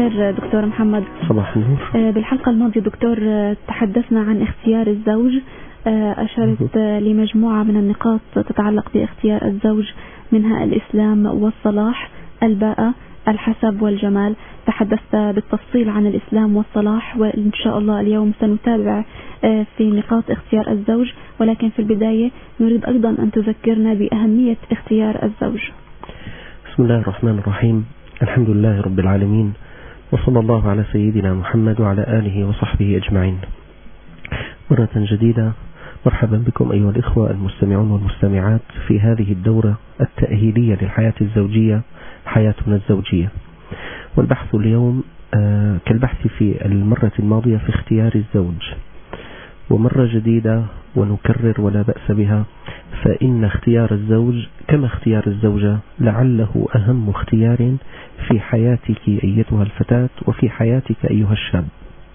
الخير دكتور محمد. صباح النور. بالحلقة الماضية دكتور تحدثنا عن اختيار الزوج، أشرت لمجموعة من النقاط تتعلق باختيار الزوج، منها الإسلام والصلاح، الباءة، الحسب والجمال. تحدثت بالتفصيل عن الإسلام والصلاح، وإن شاء الله اليوم سنتابع في نقاط اختيار الزوج، ولكن في البداية نريد أيضا أن تذكرنا بأهمية اختيار الزوج. بسم الله الرحمن الرحيم، الحمد لله رب العالمين، وصلى الله على سيدنا محمد وعلى آله وصحبه أجمعين. مرة جديدة مرحبا بكم أيها الإخوة المستمعون والمستمعات في هذه الدورة التأهيلية للحياة الزوجية، حياتنا الزوجية. والبحث اليوم كالبحث في المرة الماضية في اختيار الزوج، ومرة جديدة ونكرر ولا بأس بها، فإن اختيار الزوج كما اختيار الزوجة لعله أهم اختيار في حياتك أيتها الفتاة وفي حياتك أيها الشاب.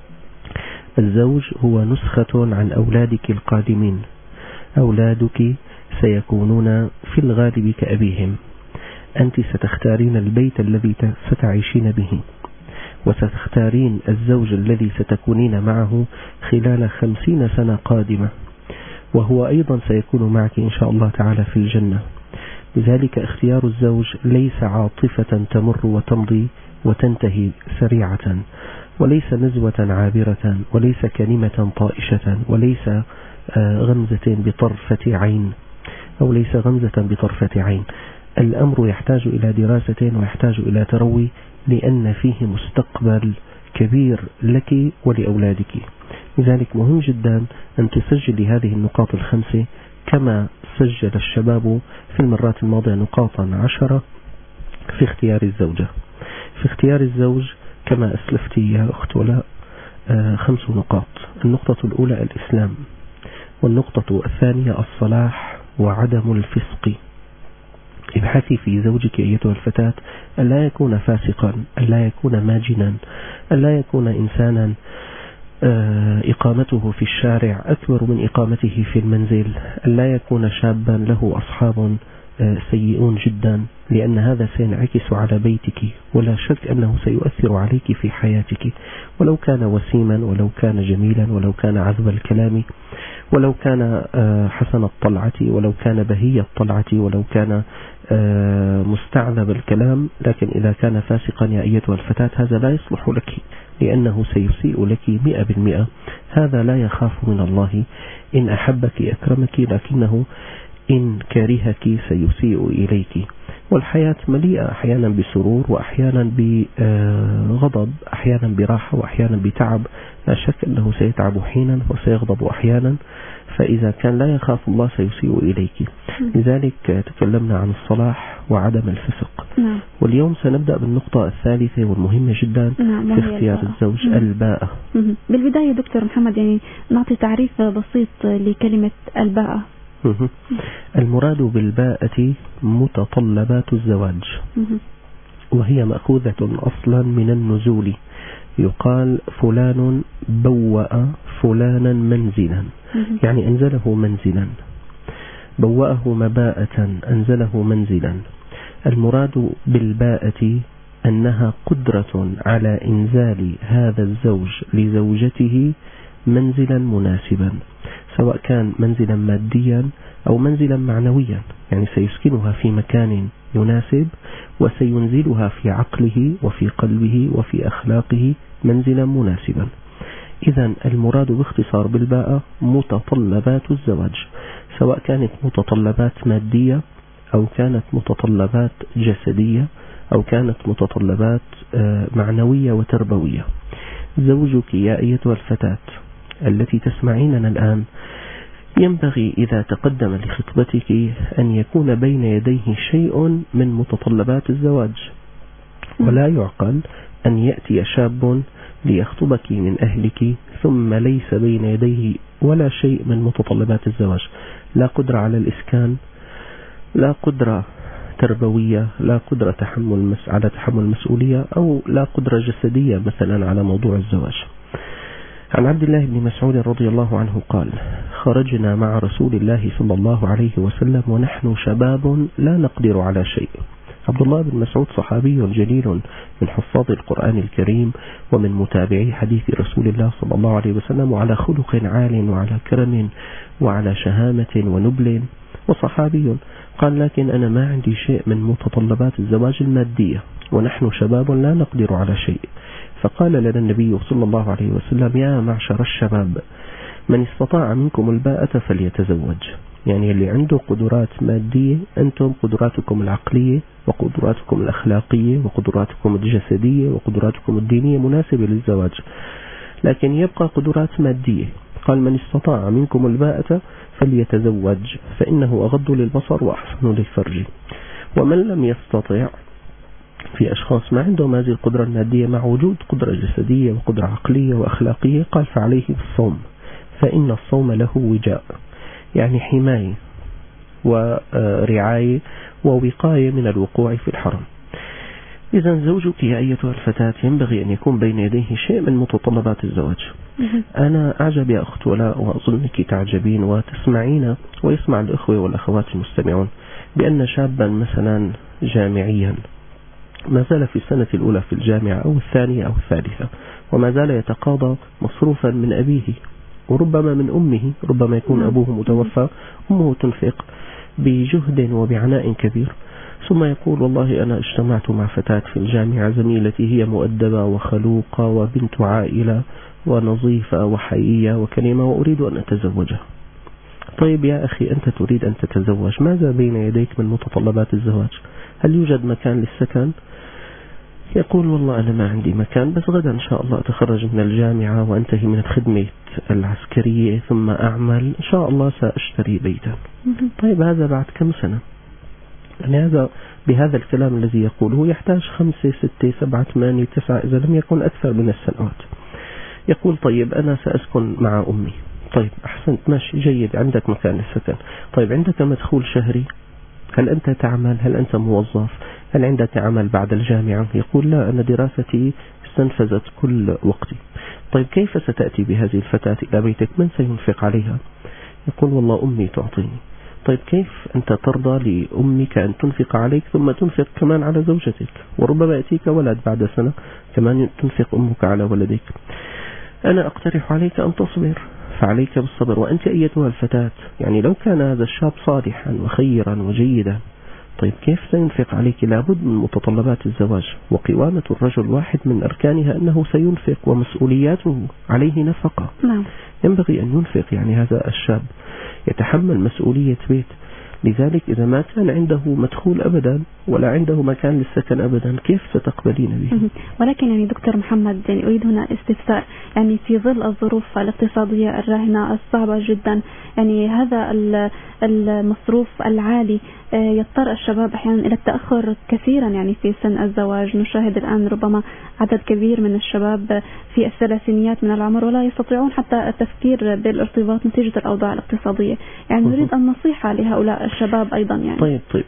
الزوج هو نسخة عن أولادك القادمين. أولادك سيكونون في الغالب كأبيهم. أنت ستختارين البيت الذي ستعيشين به، وستختارين الزوج الذي ستكونين معه خلال 50 سنة قادمة، وهو أيضا سيكون معك إن شاء الله تعالى في الجنة. لذلك اختيار الزوج ليس عاطفة تمر وتمضي وتنتهي سريعة، وليس نزوة عابرة، وليس كلمة طائشة، وليس غمزة بطرفة عين، أو ليس غمزة بطرفة عين. الأمر يحتاج إلى دراسة ويحتاج إلى تروي، لأن فيه مستقبل كبير لك ولأولادك. لذلك مهم جدا أن تسجل هذه النقاط الخمسة كما سجل الشباب في المرات الماضية نقاطا 10 في اختيار الزوجة. في اختيار الزوج كما أسلفت يا أخت ولاء 5 نقاط. النقطة الأولى الإسلام، والنقطة الثانية الصلاح وعدم الفسق. ابحثي في زوجك أيتها الفتاة ألا يكون فاسقا، ألا يكون ماجنا، ألا يكون إنسانا إقامته في الشارع أكبر من إقامته في المنزل، ألا يكون شابا له أصحاب سيئون جدا، لأن هذا سينعكس على بيتك، ولا شك أنه سيؤثر عليك في حياتك، ولو كان وسيما، ولو كان جميلا، ولو كان عذب الكلام، ولو كان حسن الطلعة، ولو كان بهي الطلعة، ولو كان مستعذب الكلام، لكن إذا كان فاسقا يا أيتها الفتاة هذا لا يصلح لك، لأنه سيسيء لك 100%. هذا لا يخاف من الله، إن أحبك أكرمك، لكنه إن كرهك سيسيء إليك. والحياة مليئة أحيانا بسرور، وأحيانا بغضب، أحيانا براحة، وأحيانا بتعب. لا شك أنه سيتعب حينا وسيغضب أحيانا، فإذا كان لا يخاف الله سيسيء إليك. لذلك تكلمنا عن الصلاح وعدم الفسق. واليوم سنبدأ بالنقطة الثالثة والمهمة جدا في اختيار الزوج، الباءة. بالبداية دكتور محمد يعني نعطي تعريف بسيط لكلمة الباءة. المراد بالباءة متطلبات الزواج، وهي مأخوذة أصلا من النزول. يقال فلان بوأ فلانا منزلا، يعني أنزله منزلا، بوأه مباءة، أنزله منزلا. المراد بالباءة أنها قدرة على إنزال هذا الزوج لزوجته منزلا مناسبا، سواء كان منزلا ماديا أو منزلا معنويا، يعني سيسكنها في مكان يناسب، وسينزلها في عقله وفي قلبه وفي أخلاقه منزلا مناسبا. إذن المراد باختصار بالباءة متطلبات الزواج، سواء كانت متطلبات مادية أو كانت متطلبات جسدية أو كانت متطلبات معنوية وتربوية. زوجك يا أيتها الفتاة التي تسمعيننا الآن ينبغي إذا تقدم لخطبتك أن يكون بين يديه شيء من متطلبات الزواج، ولا يعقل أن يأتي شاب ليخطبك من أهلك ثم ليس بين يديه ولا شيء من متطلبات الزواج، لا قدرة على الإسكان، لا قدرة تربوية، لا قدرة على تحمل المسؤولية، أو لا قدرة جسدية مثلا على موضوع الزواج. عن عبد الله بن مسعود رضي الله عنه قال: خرجنا مع رسول الله صلى الله عليه وسلم ونحن شباب لا نقدر على شيء. عبد الله بن مسعود صحابي جليل من حفاظ القرآن الكريم ومن متابعي حديث رسول الله صلى الله عليه وسلم، وعلى خلق عال وعلى كرم وعلى شهامة ونبل، وصحابي. قال: لكن أنا ما عندي شيء من متطلبات الزواج المادية، ونحن شباب لا نقدر على شيء. فقال لنا النبي صلى الله عليه وسلم: يا معشر الشباب، من استطاع منكم الباءة فليتزوج. يعني اللي عنده قدرات مادية، أنتم قدراتكم العقلية وقدراتكم الأخلاقية وقدراتكم الجسدية وقدراتكم الدينية مناسبة للزواج، لكن يبقى قدرات مادية. قال: من استطاع منكم الباءة فليتزوج فإنه أغض للبصر وأحسن للفرج. ومن لم يستطع، في أشخاص ما عندهم هذه القدرة المادية مع وجود قدرة جسدية وقدرة عقلية وأخلاقية، قال: فعليه بالصوم، فإن الصوم له وجاء، يعني حماية ورعاية ووقاية من الوقوع في الحرام. إذا زوجك يا أيتها الفتاة ينبغي أن يكون بين يديه شيء من متطلبات الزواج. أنا أعجب يا أخت ولاء، وأظنك تعجبين وتسمعين ويسمع الأخوة والأخوات المستمعون، بأن شابا مثلا جامعيا ما زال في السنة الأولى في الجامعة أو الثانية أو الثالثة، وما زال يتقاضى مصروفا من أبيه وربما من أمه، ربما يكون أبوه متوفى، أمه تنفق بجهد وبعناء كبير، ثم يقول: والله أنا اجتمعت مع فتاة في الجامعة زميلتي هي مؤدبة وخلوقة وبنت عائلة ونظيفة وحيية وكريمة وأريد أن أتزوجها. طيب يا أخي، أنت تريد أن تتزوج، ماذا بين يديك من متطلبات الزواج؟ هل يوجد مكان للسكن؟ يقول: والله أنا ما عندي مكان، بس غدا إن شاء الله أتخرج من الجامعة وأنتهي من الخدمة العسكرية ثم أعمل، إن شاء الله سأشتري بيتا. طيب هذا بعد كم سنة؟ يعني هذا بهذا الكلام الذي يقوله يحتاج 5 6 7 8 9 إذا لم يكن أكثر من السنوات. يقول: طيب أنا سأسكن مع أمي. طيب أحسنت، ماشي، جيد، عندك مكان للسكن. طيب عندك مدخول شهري؟ هل أنت تعمل؟ هل أنت موظف؟ هل عندك عمل بعد الجامعة؟ يقول: لا، أنا دراستي استنفذت كل وقتي. طيب كيف ستأتي بهذه الفتاة إلى بيتك؟ من سينفق عليها؟ يقول: والله أمي تعطيني. طيب كيف أنت ترضى لأمك أن تنفق عليك ثم تنفق كمان على زوجتك، وربما يأتيك ولد بعد سنة كمان تنفق أمك على ولدك؟ أنا أقترح عليك أن تصبر، فعليك بالصبر. وأنت أيتها الفتاة، يعني لو كان هذا الشاب صالحا وخيرا وجيدا، طيب كيف سينفق عليك؟ لابد من متطلبات الزواج، وقوامة الرجل واحد من أركانها أنه سينفق، ومسؤولياته عليه نفقة. ينبغي أن ينفق، يعني هذا الشاب يتحمل مسؤولية بيت. لذلك إذا ما كان عنده مدخول أبدا ولا عنده مكان للسكن أبدا، كيف ستقبلين به؟ ولكن يعني دكتور محمد، يعني أريد هنا استفسار، يعني في ظل الظروف الاقتصادية الراهنة الصعبة جدا، يعني هذا المصروف العالي يضطر الشباب أحيانا إلى التأخر كثيرا يعني في سن الزواج. نشاهد الآن ربما عدد كبير من الشباب في الثلاثينيات من العمر ولا يستطيعون حتى التفكير بالارتباط نتيجة الأوضاع الاقتصادية. يعني نريد النصيحة لهؤلاء الشباب أيضا. يعني طيب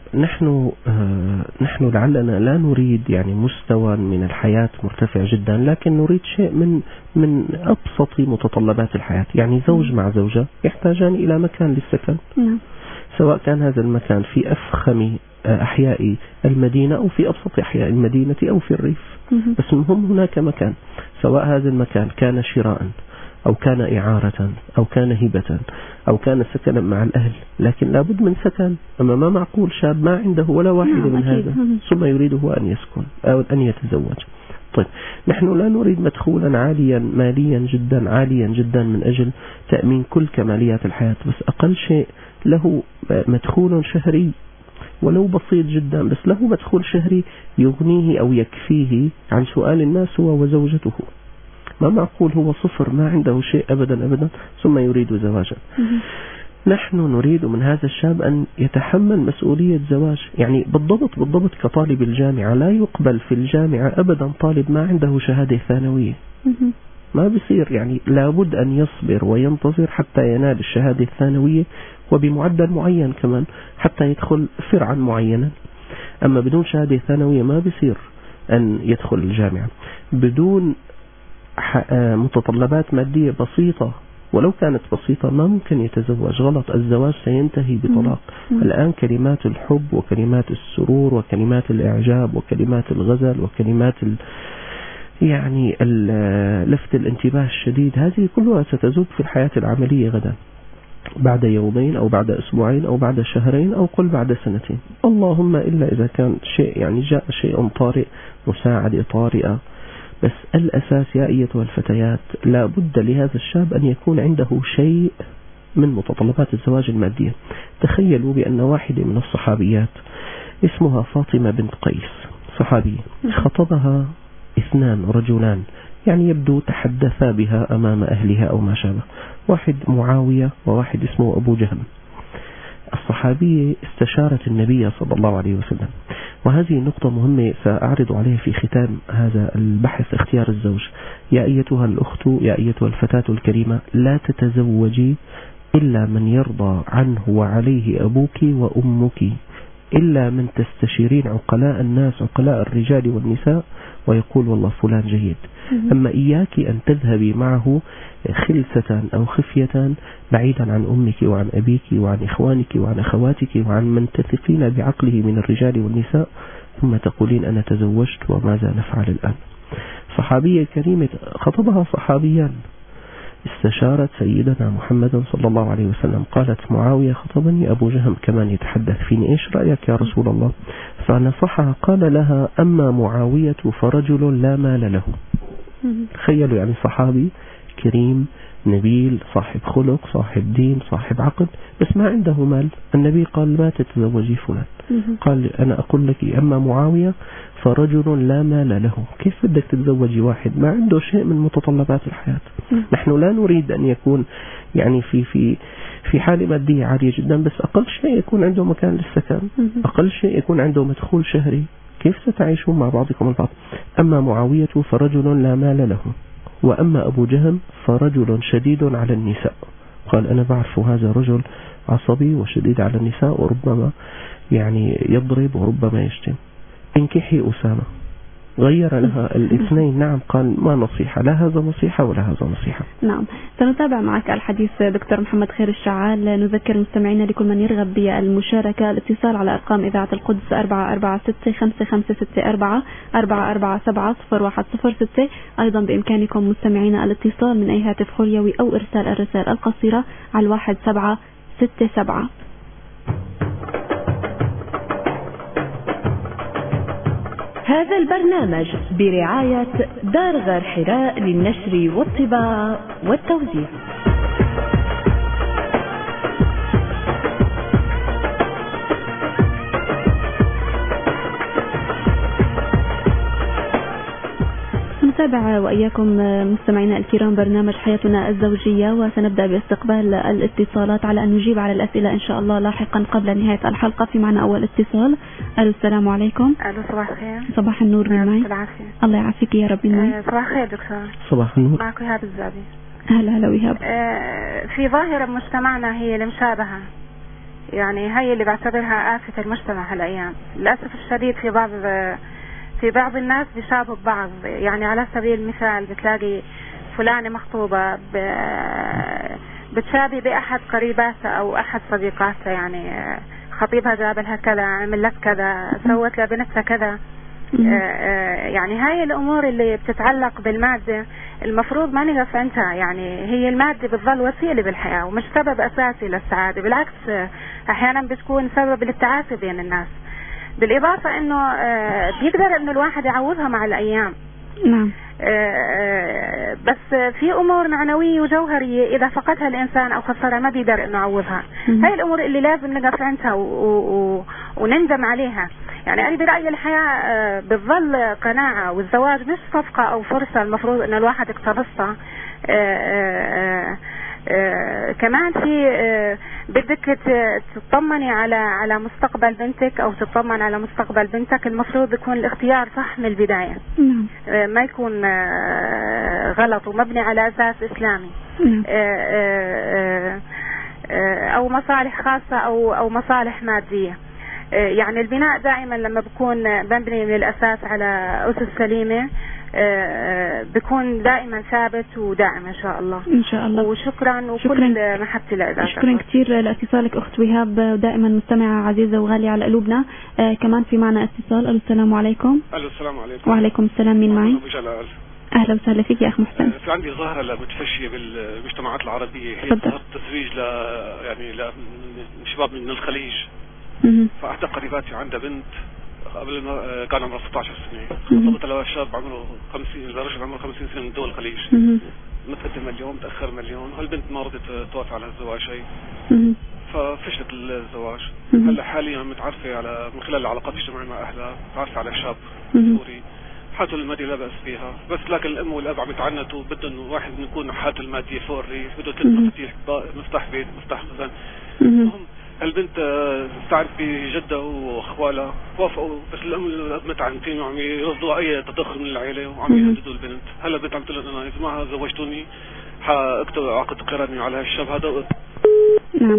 نحن لعلنا لا نريد يعني مستوى من الحياة مرتفع جدا، لكن نريد شيء من أبسط متطلبات الحياة. يعني زوج مع زوجة يحتاجان إلى مكان للسكن، سواء كان هذا المكان في أفخم أحياء المدينة أو في أبسط أحياء المدينة أو في الريف، بس المهم هناك مكان، سواء هذا المكان كان شراء أو كان إعارة أو كان هبة أو كان سكنا مع الأهل، لكن لابد من سكن. أما ما معقول شاب ما عنده ولا واحد من هذا ثم يريده أن يسكن أو أن يتزوج. طيب نحن لا نريد مدخولا عاليا ماليا جدا عاليا جدا من أجل تأمين كل كماليات الحياة، بس أقل شيء له مدخول شهري ولو بسيط جدا، بس له مدخول شهري يغنيه أو يكفيه عن سؤال الناس هو وزوجته. ما معقول هو صفر ما عنده شيء أبدا ثم يريد زواجا. نحن نريد من هذا الشاب أن يتحمل مسؤولية زواج. يعني بالضبط كطالب الجامعة، لا يقبل في الجامعة أبدا طالب ما عنده شهادة ثانوية، ما بيصير. يعني لابد أن يصبر وينتظر حتى ينال الشهادة الثانوية وبمعدل معين كمان حتى يدخل فرعا معينا. أما بدون شهادة ثانوية ما بيصير أن يدخل الجامعة. بدون متطلبات مادية بسيطة ولو كانت بسيطة ما ممكن يتزوج. غلط، الزواج سينتهي بطلاق. الآن كلمات الحب وكلمات السرور وكلمات الإعجاب وكلمات الغزل وكلمات يعني لفت الانتباه الشديد، هذه كلها ستذوب في الحياة العملية غدا، بعد يومين أو بعد أسبوعين أو بعد شهرين أو قل بعد سنتين، اللهم إلا إذا كان شيء يعني جاء شيء طارئ، مساعدة طارئة. بس الأساس يا أيتها الفتيات لا بد لهذا الشاب أن يكون عنده شيء من متطلبات الزواج المادية. تخيلوا بأن واحدة من الصحابيات اسمها فاطمة بنت قيس، صحابية، خطبها 2 رجلان، يعني يبدو تحدثا بها أمام أهلها أو ما شابه، واحد معاوية وواحد اسمه أبو جهم. الصحابية استشارت النبي صلى الله عليه وسلم، وهذه نقطة مهمة سأعرض عليها في ختام هذا البحث اختيار الزوج. يا أيتها الأخت، يا أيتها الفتاة الكريمة، لا تتزوجي إلا من يرضى عنه وعليه أبوك وأمك، إلا من تستشيرين عقلاء الناس، عقلاء الرجال والنساء، ويقول والله فلان جيد. أما إياك أن تذهبي معه خلسة أو خفية بعيدا عن أمك وعن أبيك وعن إخوانك وعن أخواتك وعن من تثقين بعقله من الرجال والنساء، ثم تقولين أنا تزوجت وماذا نفعل الآن. صحابية كريمة خطبها صحابيان، استشارت سيدنا محمد صلى الله عليه وسلم، قالت معاوية خطبني، أبو جهم كمان يتحدث فيني، إيش رأيك يا رسول الله؟ فنصحها، قال لها أما معاوية فرجل لا مال له. تخيلوا، يعني صحابي كريم نبيل صاحب خلق صاحب دين صاحب عقل، بس ما عنده مال. النبي قال ما تتزوجي فلان، قال أنا أقول لك أما معاوية فرجل لا مال له. كيف بدك تتزوجي واحد ما عنده شيء من متطلبات الحياة؟ نحن لا نريد أن يكون يعني في حالة مادية عالية جدا، بس أقل شيء يكون عنده مكان للسكن، أقل شيء يكون عنده مدخول شهري. كيف ستعيشون مع بعضكم البعض؟ أما معاوية فرجل لا مال له، وأما أبو جهم فرجل شديد على النساء. قال أنا بعرف هذا رجل عصبي وشديد على النساء، وربما يعني يضرب وربما يشتم، انكحي أسامة. غير لها الاثنين. نعم، قال ما نصيحة، لا هذا نصيحة ولا هذا نصيحة. نعم، سنتابع معك الحديث دكتور محمد خير الشعال. نذكر المستمعين لكل من يرغب بالمشاركة الاتصال على أرقام إذاعة القدس 446-5564 447-0106. أيضا بإمكانكم مستمعين الاتصال من أي هاتف خليوي أو إرسال الرسائل القصيرة على 1767. هذا البرنامج برعاية دار غار حراء للنشر والطباعة والتوزيع. نتابع وإياكم مستمعينا الكرام برنامج حياتنا الزوجية، وسنبدأ باستقبال الاتصالات على أن نجيب على الأسئلة إن شاء الله لاحقا قبل نهاية الحلقة. في معنا أول اتصال. ألو، السلام عليكم. ألو، صباح الخير. صباح النور. معي الله يعافيك يا رب. صباح الخير دكتور. صباح النور. معك وهاب الزابي. هلا وهاب. في ظاهرة بمجتمعنا هي المشابهة، يعني هي اللي بعتبرها آفة المجتمع هالأيام للأسف الشديد. في بعض الناس بيشابهوا ببعض، يعني على سبيل المثال بتلاقي فلانة مخطوبة بتشابه بأحد قريباتها أو أحد صديقاتها، يعني خطيبها جاب لها كذا، عمل لك كذا، سوت لبنتها كذا. يعني هاي الأمور اللي بتتعلق بالمادة المفروض ما نقف عندها، يعني هي المادة بتظل وسيلة بالحياة ومش سبب أساسي للسعادة، بالعكس أحيانا بتكون سبب للتعاسة بين الناس. بالإضافة إنه بيقدر إنه الواحد يعوضها مع الأيام. نعم. بس في أمور معنوية وجوهرية إذا فقدها الإنسان أو خسرها ما بيقدر إنه يعوضها. هاي الأمور اللي لازم نقف عندها ونندم عليها. يعني أنا برأيي الحياة بتظل قناعة، والزواج مش صفقة أو فرصة المفروض إن الواحد يقتنصها. كمان في بدك تطمني على مستقبل بنتك او تطمن على مستقبل بنتك، المفروض يكون الاختيار صح من البداية. ما يكون غلط ومبني على اساس اسلامي او مصالح خاصة او مصالح مادية. يعني البناء دائما لما بكون مبني من الاساس على اسس سليمة بكون دائما ثابت ودائم إن شاء الله. إن شاء الله. وشكرا وكل محبتي لإذاعتك. شكرا كثير لاتصالك أخت وهاب، ودائما مستمعة عزيزة وغالية على قلوبنا. كمان في معنا اتصال. السلام عليكم. السلام عليكم. وعليكم السلام. مين معي؟ أهلا وسهلا فيك يا أخ محسن. في عندي ظاهرة متفشية بالمجتمعات العربية، هي ظاهرة التزويج لشباب من الخليج. فأحدى قريباتي عندها بنت قبل ما كان عمرها 16 سنة، خطبت لها شاب عمره 50، لرجل عمره 50 سنة من دول الخليج، متقدم مليون متأخر مليون، وهالبنت ما رضت توافق على الزواج شيء، ففشلت الزواج. هلا حاليا متعرفة على من خلال العلاقات الاجتماعية مع أهلها، متعرفة على شاب سوري، حالته المادية لا بأس فيها، بس لكن الأم والأب عم يتعنتوا، بدهم واحد يكون حالته المادية فوق الريف، بده مفتاح بيت، مفتاح خزان. البنت استعرت بجدة واخوالها، وافقوا، بس الام والاب متعنتين وعم يرفضوا اي تدخل من العائله وعم يهددوا البنت. هلا البنت عم تقول انا اذا ما زوجتوني حاكتب عقد قراني على هالشاب هذا. نعم.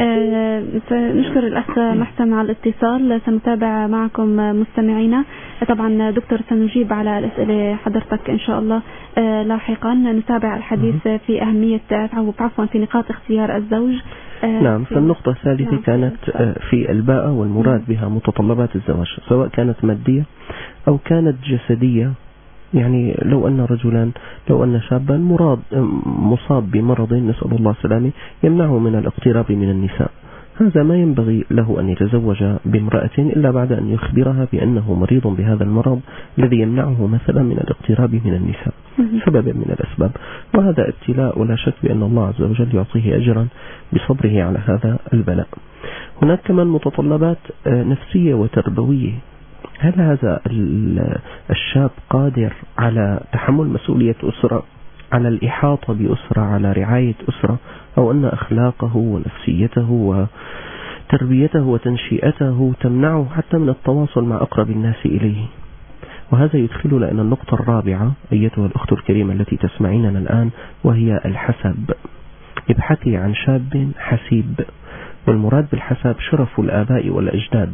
نشكر الأخ محسن على الاتصال. سنتابع معكم مستمعينا. طبعا دكتور سنجيب على الأسئلة حضرتك إن شاء الله لاحقا. نتابع الحديث في أهمية عفوا في نقاط اختيار الزوج. نعم. فالنقطة الثالثة كانت في الباءة، والمراد بها متطلبات الزواج سواء كانت مادية أو كانت جسدية. يعني لو أن شابا مصاب بمرض نسأل الله السلامة يمنعه من الاقتراب من النساء، هذا ما ينبغي له أن يتزوج بامرأة إلا بعد أن يخبرها بأنه مريض بهذا المرض الذي يمنعه مثلا من الاقتراب من النساء سببا من الأسباب، وهذا ابتلاء ولا شك بأن الله عز وجل يعطيه أجرا بصبره على هذا البلاء. هناك كمان متطلبات نفسية وتربوية. هل هذا الشاب قادر على تحمل مسؤولية أسرة، على الإحاطة بأسرة، على رعاية أسرة، أو أن أخلاقه ونفسيته وتربيته وتنشئته تمنعه حتى من التواصل مع أقرب الناس إليه؟ وهذا يدخل لأن النقطة الرابعة أيتها الأخت الكريمة التي تسمعيننا الآن، وهي الحسب. ابحثي عن شاب حسيب، والمراد بالحسب شرف الآباء والأجداد،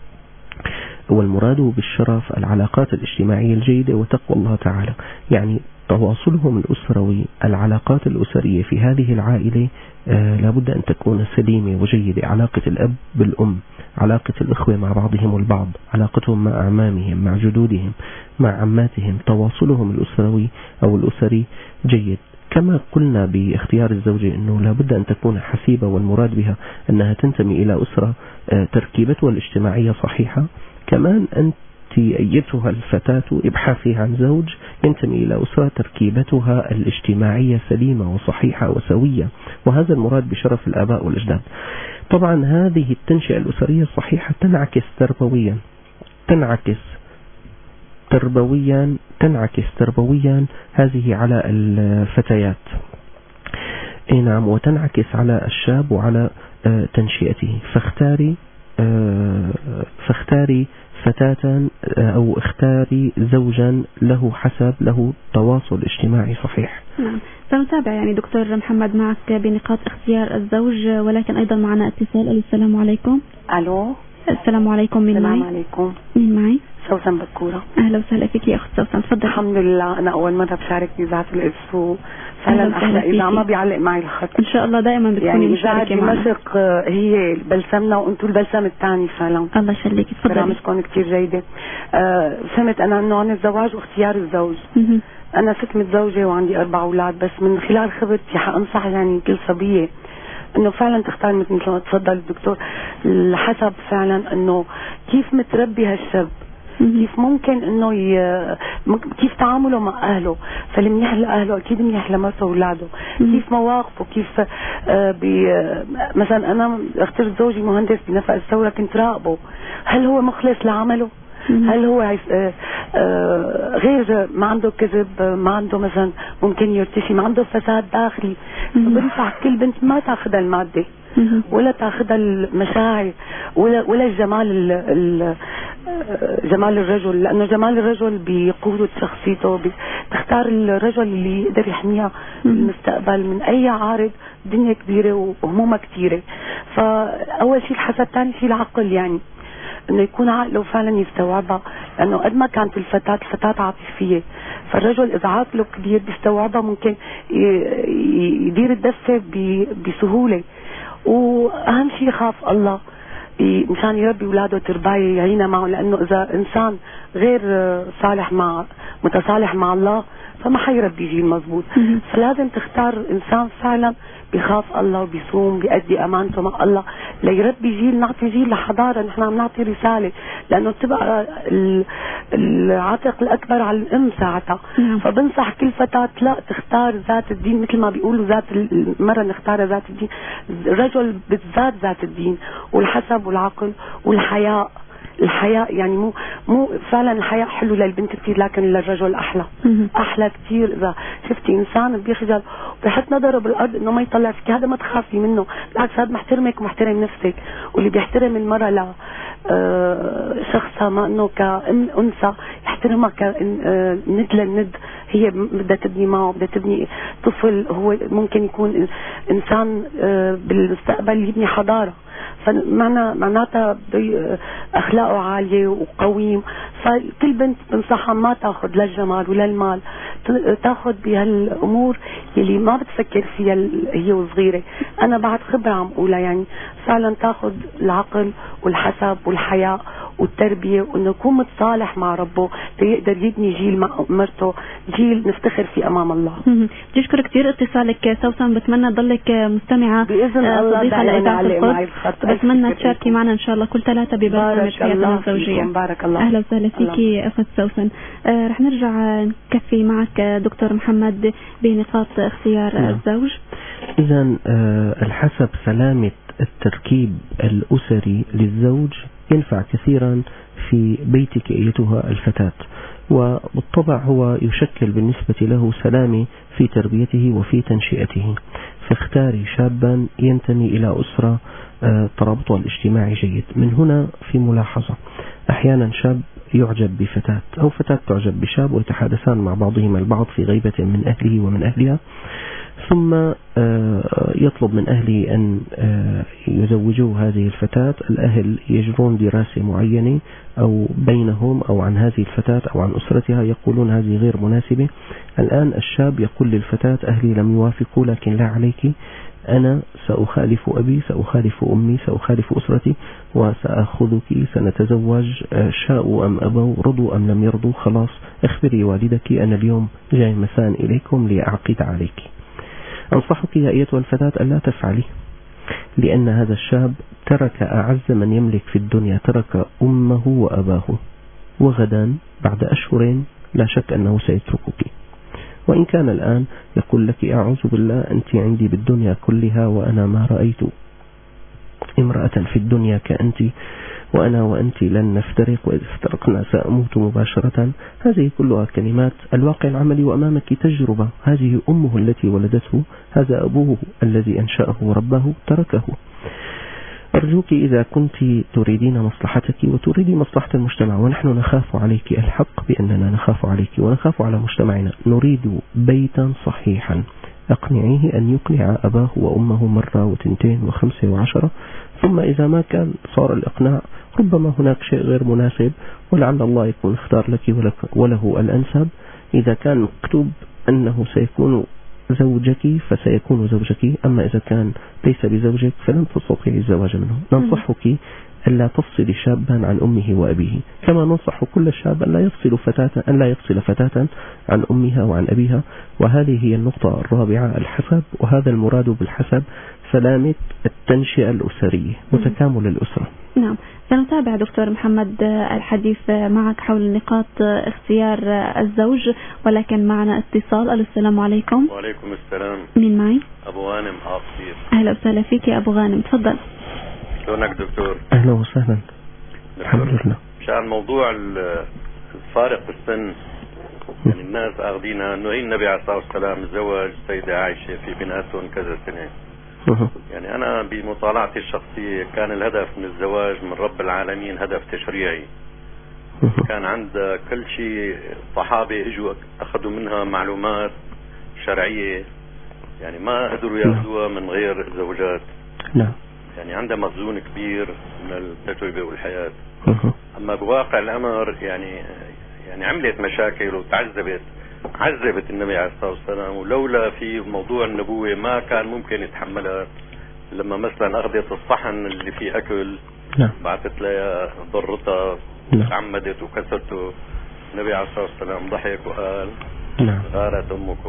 والمراد بالشرف العلاقات الاجتماعية الجيدة وتقوى الله تعالى. يعني تواصلهم الأسروي، العلاقات الأسرية في هذه العائلة لابد أن تكون سليمة وجيدة. علاقة الأب بالأم، علاقة الإخوة مع بعضهم البعض، علاقتهم مع أعمامهم، مع جدودهم، مع عماتهم، تواصلهم الأسروي أو الأسري جيد. كما قلنا باختيار الزوجة أنه لابد أن تكون حسيبة، والمراد بها أنها تنتمي إلى أسرة تركيبتها الاجتماعية صحيحة. كمان أنت أيتها الفتاة ابحثي عن زوج ينتمي إلى أسرة تركيبتها الاجتماعية سليمة وصحيحة وسوية، وهذا المراد بشرف الآباء والأجداد. طبعا هذه التنشئة الأسرية الصحيحة تنعكس تربويا هذه على الفتيات، نعم، وتنعكس على الشاب وعلى تنشئته. فاختاري فتاة أو اختاري زوجا له حسب، له تواصل اجتماعي صحيح. نعم. سنتابع يعني دكتور محمد معك بنقاط اختيار الزوج، ولكن أيضا معنا اتصال. السلام عليكم. ألو. السلام عليكم. مين معي؟ السلام عليكم. مين معي؟ سوسن بكورة. أهلا وسهلا فيك يا أخت سوسن، تفضل. الحمد لله، أنا أول مرة بشارك بإذاعة الإرسو، فعلا أحلى إذاعة، ما بيعلق معي الخط. إن شاء الله دائما بتكوني يعني مشاركة معنا. دمشق هي بلسمنا وأنتم البلسم الثاني فعلا. الله يخليك، تفضلي. برامجكم كتير جيدة. فهمت أنا إنه عن الزواج واختيار الزوج. أنا ست متزوجة وعندي 4 أولاد، بس من خلال خبرتي حأنصح يعني كل صبية انه فعلا تختار مثل ما تفضل الدكتور الحسب، فعلا انه كيف متربي هالشاب، كيف ممكن انه كيف تعامله مع اهله، فالمنيح لاهله اكيد منيح لمرته واولاده، كيف مواقفه، كيف مثلا انا اخترت زوجي مهندس بنفق الثوره، كنت راقبه هل هو مخلص لعمله، هل هو غير ما عنده كذب، ما عنده مثلا ممكن يرتشي، ما عنده فساد داخلي. فبنصح كل بنت ما تاخذها المادة ولا تاخذها المشاعر ولا الجمال، جمال الرجل، لأنه جمال الرجل بقوة شخصيته. تختار الرجل اللي يقدر يحميها بالمستقبل من أي عارض. دنيا كبيرة وهمومها كثيرة، فأول شيء الحسد، ثاني شيء العقل، يعني انه يكون عقله فعلا يستوعبها، لأنه قد ما كانت الفتاة عاطفية، فالرجل إذا عقله كبير بيستوعبها، ممكن يدير الدفة بسهولة. وأهم شيء يخاف الله مشان يربي اولاده تربايه يعينا معه، لانه اذا انسان غير صالح متصالح مع الله فما حيربي جيل مزبوط. فلازم تختار انسان فعلا بيخاف الله وبيصوم بيأدي امانته مع الله ليربي جيل، نعطي جيل لحضاره. نحن عم نعطي رساله، لانه بتبقى العاتق الاكبر على الام ساعتها. فبنصح كل فتاه لا تختار ذات الدين، مثل ما بيقولوا ذات المرة نختار ذات الدين، الرجل بالذات ذات الدين والحسب والعقل والحياء. الحياء يعني مو فعلا الحياء حلو للبنت كثير، لكن للرجل احلى كثير. اذا شفتي انسان بيخجل بحط نظره بالارض انه ما يطلع فيك، هذا ما تخافي منه، بالعكس هذا محترمك ومحترم نفسك. واللي بيحترم المرأة لا شخصها ما انه كأنثى، يحترمها كند للند. هي بدها تبني معه، بدها تبني طفل هو ممكن يكون انسان بالمستقبل يبني حضارة. فمعناتها اخلاقه عاليه وقويم. فكل بنت بنصحها ما تاخذ لا الجمال ولا المال، تاخذ بهالامور اللي ما بتفكر فيها هي وصغيره. انا بعد خبره عم اقولها، يعني فعلا تاخذ العقل والحسب والحياء والتربيه، وانه يكون متصالح مع ربه ليقدر يبني جيل مع مرته، جيل نفتخر فيه امام الله. بشكر كثير اتصالك سوسن، بتمنى تضلك مستمعه باذن الله دائما على الخط. بتمنى تشاركي معنا ان شاء الله كل 3 ببرنامج حياتنا الزوجيه. بارك الله. اهلا وسهلا فيكي اخت سوسن. رح نرجع نكفي معك دكتور محمد بنقاط اختيار الزوج. اذا الحسب سلامه التركيب الاسري للزوج ينفع كثيرا في بيتك ايتها الفتاة، وبالطبع هو يشكل بالنسبة له سلامة في تربيته وفي تنشئته. فاختاري شابا ينتمي إلى أسرة ترابطها الاجتماعي جيد. من هنا في ملاحظة، أحيانا شاب يعجب بفتاة أو فتاة تعجب بشاب ويتحادثان مع بعضهما البعض في غيبة من أهله ومن أهلها، ثم يطلب من أهله أن يزوجوه هذه الفتاة. الأهل يجرون دراسة معينة أو بينهم أو عن هذه الفتاة أو عن أسرتها، يقولون هذه غير مناسبة. الآن الشاب يقول للفتاة أهلي لم يوافقوا، لكن لا عليك، أنا سأخالف أبي، سأخالف أمي، سأخالف أسرتي وسأخذك، سنتزوج شاءوا أم أبوا، رضوا أم لم يرضوا، خلاص اخبري والدك أنا اليوم جاي مساء إليكم لأعقد عليك. أنصحك يا أيتها الفتاة ألا تفعلي، لأن هذا الشاب ترك أعز من يملك في الدنيا، ترك أمه وأباه، وغدا بعد أشهر لا شك أنه سيتركك. وإن كان الآن يقول لك أعوذ بالله أنت عندي بالدنيا كلها وأنا ما رأيت امرأة في الدنيا كأنت، وأنا وأنت لن نفترق، وإذا افترقنا سأموت مباشرة. هذه كلها كلمات الواقع العملي، وأمامك تجربة. هذه أمه التي ولدته، هذا أبوه الذي أنشأه وربه تركه. أرجوك إذا كنت تريدين مصلحتك وتريدي مصلحة المجتمع، ونحن نخاف عليك، الحق بأننا نخاف عليك ونخاف على مجتمعنا، نريد بيتا صحيحا، أقنعيه أن يقنع أباه وأمه مرة وتنتين وخمسة وعشرة، ثم إذا ما كان صار الإقناع ربما هناك شيء غير مناسب، ولعل الله يكون اختار لك وله الأنسب. إذا كان مكتوب أنه سيكون زوجك فسيكون زوجك، أما إذا كان ليس بزوجك فلن تستطيعي الزواج منه. ننصحك ألا تفصل شابا عن أمه وأبيه، كما ننصح كل شاب أن لا يفصل فتاة عن أمها وعن أبيها. وهذه هي النقطة الرابعة، الحسب. وهذا المراد بالحسب سلامة التنشئة الأسرية وتكامل الأسرة. نعم، سنتابع دكتور محمد الحديث معك حول نقاط اختيار الزوج، ولكن معنا اتصال. السلام عليكم. وعليكم السلام. مين معي؟ أبو غانم عاصير. أهلا وسهلا فيك يا أبو غانم، تفضل. شلونك دكتور؟ أهلا وسهلا. الحمد لله. مشان موضوع الفارق بالسن، يعني الناس أخذينها أنه النبي عليه الصلاة والسلام تزوج السيدة عائشة في بناتهم كذا سنة. يعني أنا بمطالعتي الشخصية كان الهدف من الزواج من رب العالمين هدف تشريعي. كان عند كل شيء الصحابة اجوا أخذوا منها معلومات شرعية، يعني ما قدروا يأخذوها من غير زوجات. نعم. يعني عندها مخزون كبير من التجربة والحياة. أما بواقع الأمر يعني عملت مشاكل وتعذبت، عذبت النبي عليه الصلاة والسلام، ولولا في موضوع النبوة ما كان ممكن يتحملها. لما مثلا أخذت الصحن اللي فيه أكل بعثت لها ضرتها تعمدت وكسرته، النبي عليه الصلاة والسلام ضحك وقال غارت أمكم.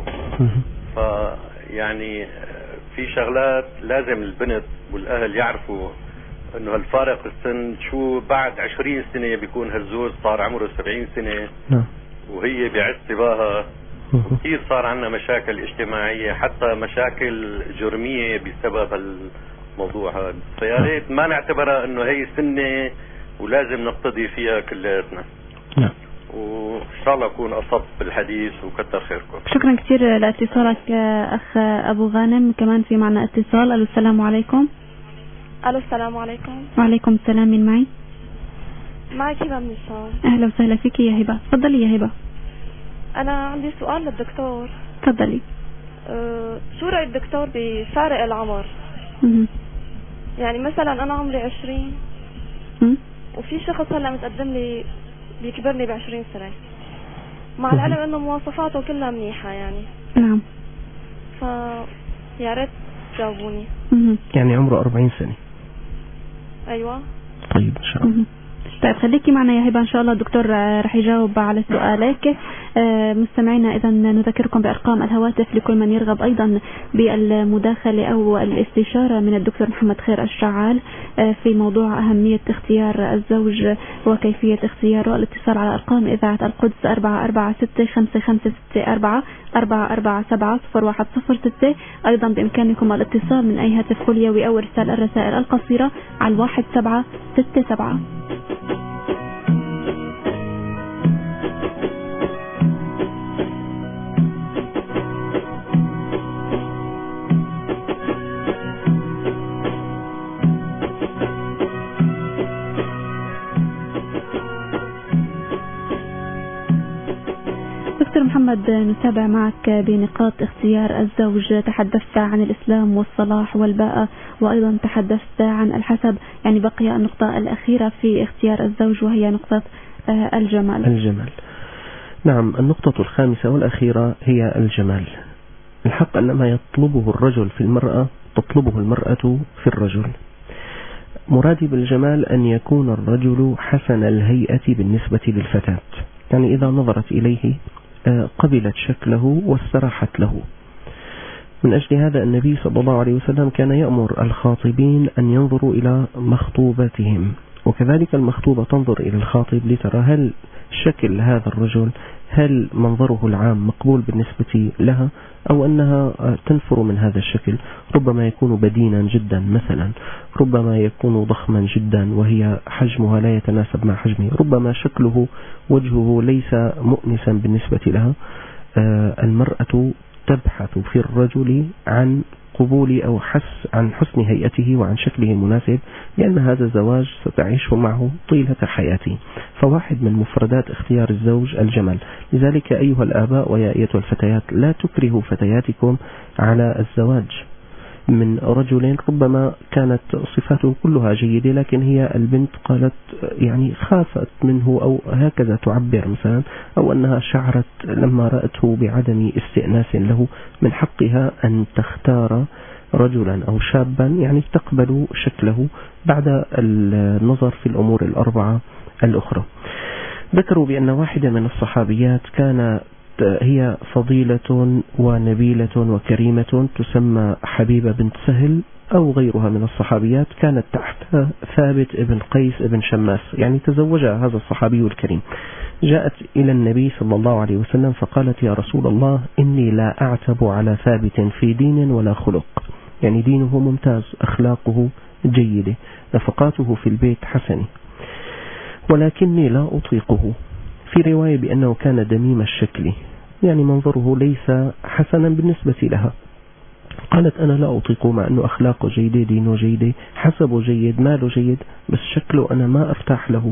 فيعني في شغلات لازم البنت والأهل يعرفوا انه هالفارق السن شو بعد 20 سنة بيكون هالزوج صار عمره 70 سنة وهي بعز صباها. كثير صار عندنا مشاكل اجتماعية حتى مشاكل جرمية بسبب الموضوع هذا. فيا ريت ما نعتبرها انه هي سنة ولازم نقتدي فيها كلياتنا. وان شاء الله اكون اصبت بالحديث وكتر خيركم. شكرا كثير لاتصالك اخ ابو غانم. كمان في معنا اتصال. الو السلام عليكم. الو السلام عليكم. وعليكم السلام. من معي؟ معك هبة من الشام. اهلا وسهلا فيك يا هبة. تفضلي يا هبة. انا عندي سؤال للدكتور. تفضلي. شو رأي الدكتور بفارق العمر؟ يعني مثلا انا عمري 20 وفي شخص هلا متقدم لي بيكبرني ب20 سنة، مع العلم انه مواصفاته كلها منيحة يعني. نعم. يا ريت تجاوبوني. يعني عمره 40 سنة. ايوه. طيب ان شاء الله. طيب خليكي معنا يا هبة، ان شاء الله الدكتور رح يجاوب على سؤالك. مستمعينا اذا نذكركم بارقام الهواتف لكل من يرغب ايضا بالمداخلة او الاستشارة من الدكتور محمد خير الشعال في موضوع اهمية اختيار الزوج وكيفية اختياره. الاتصال على ارقام اذاعة القدس 44655564470106. ايضا بامكانكم الاتصال من اي هاتف كليوي او ارسال الرسائل القصيرة على 1767. دكتور محمد، نتابع معك بنقاط اختيار الزوج. تحدثت عن الإسلام والصلاح والباءة، وأيضا تحدثت عن الحسب. يعني بقي النقطة الأخيرة في اختيار الزوج وهي نقطة الجمال. نعم، النقطة الخامسة والأخيرة هي الجمال. الحق أن ما يطلبه الرجل في المرأة تطلبه المرأة في الرجل. مرادي بالجمال أن يكون الرجل حسن الهيئة بالنسبة للفتاة، يعني إذا نظرت إليه قبلت شكله واستراحت له. من أجل هذا النبي صلى الله عليه وسلم كان يأمر الخاطبين أن ينظروا إلى مخطوبتهم، وكذلك المخطوبة تنظر إلى الخاطب لترى هل شكل هذا الرجل، هل منظره العام مقبول بالنسبة لها أو أنها تنفر من هذا الشكل. ربما يكون بدينا جدا مثلا، ربما يكون ضخما جدا وهي حجمها لا يتناسب مع حجمه، ربما شكله وجهه ليس مؤنسا بالنسبة لها. المرأة تبحث في الرجل عن قبول أو عن حسن هيئته وعن شكله المناسب، لأن هذا الزواج ستعيشه معه طيلة حياته. فواحد من مفردات اختيار الزوج الجمال. لذلك أيها الآباء ويا أيتها الفتيات، لا تكرهوا فتياتكم على الزواج من رجل ربما كانت صفاته كلها جيدة، لكن هي البنت قالت يعني خافت منه أو هكذا تعبر مثلا، أو أنها شعرت لما رأته بعدم استئناس له. من حقها أن تختار رجلا أو شابا يعني تقبل شكله بعد النظر في الأمور الأربعة الأخرى. ذكروا بأن واحدة من الصحابيات كانت هي فضيلة ونبيلة وكريمة تسمى حبيبة بنت سهل أو غيرها من الصحابيات، كانت تحت ثابت ابن قيس ابن شماس، يعني تزوجها هذا الصحابي الكريم. جاءت إلى النبي صلى الله عليه وسلم فقالت: يا رسول الله، إني لا أعتب على ثابت في دين ولا خلق، يعني دينه ممتاز، أخلاقه جيدة، نفقاته في البيت حسنة، ولكني لا أطيقه. في رواية بأنه كان دميم الشكل، يعني منظره ليس حسنا بالنسبة لها. قالت: أنا لا أطيقه، مع أنه أخلاقه جيدة، دينه جيدة، حسبه جيد، ماله جيد، بس شكله أنا ما أرتاح له.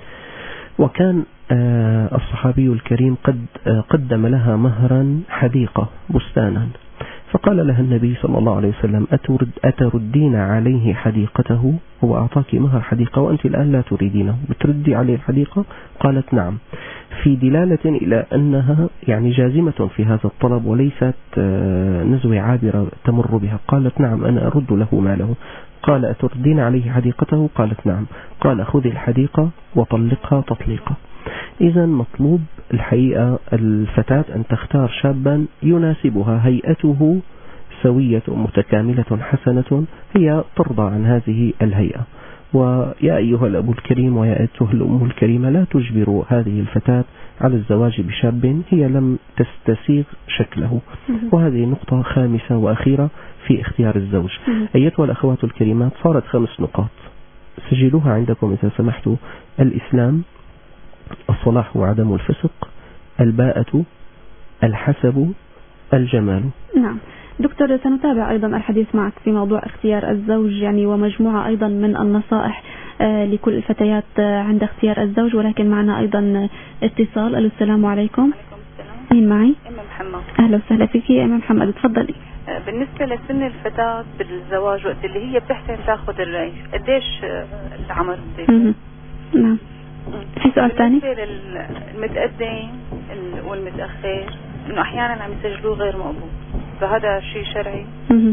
وكان الصحابي الكريم قد قدم لها مهرا حديقة بستانا، فقال لها النبي صلى الله عليه وسلم أتردين عليه حديقته؟ هو أعطاك مهر حديقة وأنت الآن لا تريدينه، بتردي عليه الحديقة؟ قالت نعم، في دلالة إلى أنها يعني جازمة في هذا الطلب وليست نزوة عابرة تمر بها. قالت نعم أنا أرد له ماله. قال أتردين عليه حديقته؟ قالت نعم. قال خذي الحديقة وطلقها تطليقا. إذا مطلوب الحقيقة الفتاة أن تختار شابا يناسبها، هيئته سوية متكاملة حسنة، هي ترضى عن هذه الهيئة. ويا أيها الأب الكريم ويا أيتها الأم الكريمة لا تجبروا هذه الفتاة على الزواج بشاب هي لم تستسيغ شكله. وهذه نقطة خامسة وأخيرة في اختيار الزوج. أيتها الأخوات الكريمات، صارت 5 نقاط سجلوها عندكم إذا سمحتوا: الإسلام، الصلاح وعدم الفسق، الباءة، الحسب، الجمال. نعم دكتور، سنتابع أيضا الحديث معك في موضوع اختيار الزوج يعني، ومجموعة أيضا من النصائح لكل الفتيات عند اختيار الزوج، ولكن معنا أيضا اتصال. السلام عليكم. مين معي؟ محمد. أهلا وسهلا فيك يا محمد، تفضلي. بالنسبة لسن الفتاة بالزواج وقت اللي هي بتحسن تاخذ الرأي، قديش العمر؟ نعم. في سؤال ثاني؟ المتقدم والمتأخر إنه أحيانا عم يسجلوه غير مقبول، فهذا شيء شرعي.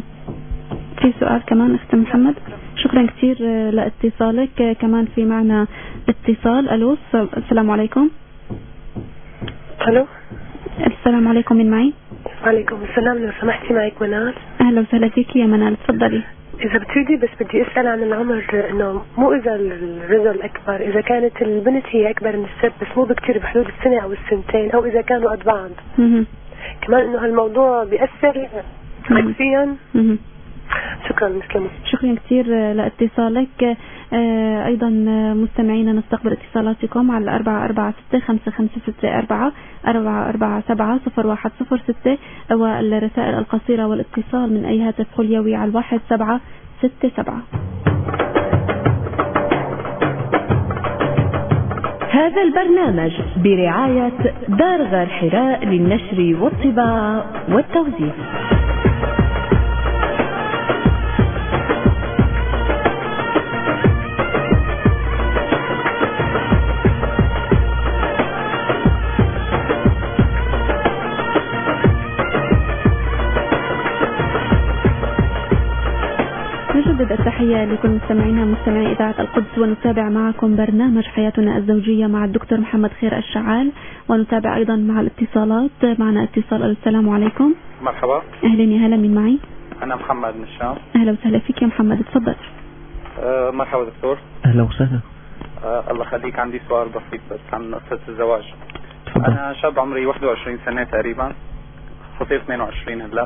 في سؤال كمان أخت محمد؟ شكرا كثير لاتصالك. كمان في معنا اتصال. ألو، السلام عليكم. ألو، السلام عليكم. من معي؟ وعليكم السلام. لو سمحتي معك منال. أهلا وسهلا فيك يا منال، تفضلي. إذا بتريدي بس بدي أسأل عن العمر، إنه مو إذا الرجل أكبر، إذا كانت البنت هي أكبر من الشاب بس مو بكتير، بحدود السنة أو السنتين، أو إذا كانوا قد بعض. كمان إنه هالموضوع بيأثر نفسيا. شكرا مسلمة. شكرا كثير لاتصالك. أيضا مستمعينا نستقبل اتصالاتكم على 446-5564 447-0106 والرسائل القصيرة والاتصال من أي هاتف خليوي على 1767. هذا البرنامج برعاية دار غار حراء للنشر والطباعة والتوزيع. نجدد التحية لكل مستمعينا مستمعي إذاعة القدس، ونتابع معكم برنامج حياتنا الزوجية مع الدكتور محمد خير الشعال، ونتابع أيضا مع الاتصالات. معنا اتصال. السلام عليكم. مرحبا. أهلا يا هلا. من معي؟ أنا محمد من الشام. أهلا وسهلا فيك يا محمد، تفضل. مرحبا دكتور. أهلا وسهلا. الله يخليك، عندي سؤال بسيط بس عن قصة الزواج. أنا شاب عمري 21 سنة تقريبا، خطير 22 هلا.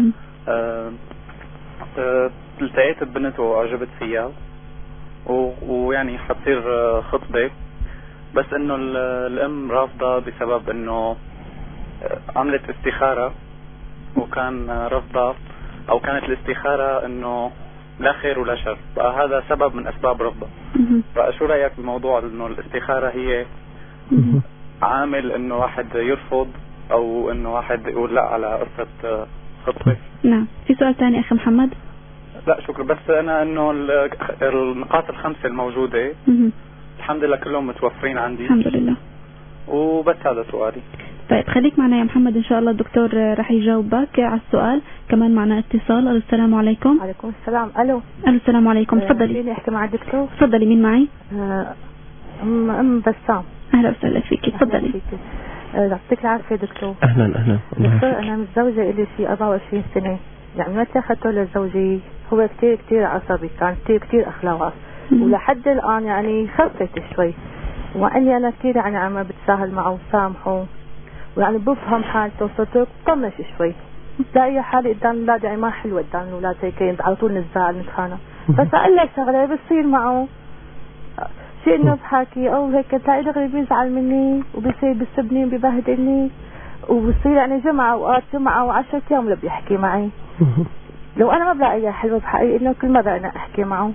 التقيت ببنت وأعجبت فيها ويعني حتصير خطبة، بس انه الام رافضة بسبب انه عملت استخارة وكان رفضها، او كانت الاستخارة انه لا خير ولا شر، فهذا سبب من اسباب رفضها. فشو رأيك بموضوع انه الاستخارة هي عامل انه واحد يرفض او انه واحد يقول لا على قصة خطبة؟ نعم. في سؤال ثاني اخي محمد؟ لا شكرا، بس انا انه النقاط الخمسة الموجودة الحمد لله كلهم متوفرين عندي الحمد لله، وبس هذا سؤالي. طيب خليك معنا يا محمد، ان شاء الله الدكتور راح يجاوبك على السؤال. كمان معنا اتصال. السلام عليكم. وعليكم السلام. الو. السلام عليكم، تفضلي. فيني احكي مع الدكتور؟ تفضلي. مين معي؟ ام بسام. اهلا وسهلا فيكي، تفضلي. يعطيك العافيه دكتور. اهلا دكتور، انا متزوجه لي شيء 24 سنه، يعني متى اخذته للزوجيه هو كثير عصبي، كان كثير اخلاقات، ولحد الان يعني خفت شوي، واني انا كثير يعني عم بتساهل معه وسامحه، ويعني بفهم حالته، صرت بطنش شوي، بلاقي حالي قدام الاولاد يعني ما حلوه قدام الاولاد، هيك على طول نتزاعل نتخانق، بس اقول لك شغله بصير معه شيء انه بحكي او هيك تلاقي دغري بيزعل مني وبصير بيسبني وبيبهدلني، وبصير يعني اوقات جمعه و10 ايام ولا بيحكي معي. لو انا ما بلاقيها حلوه بحقيقي انه كل مره انا احكي معه.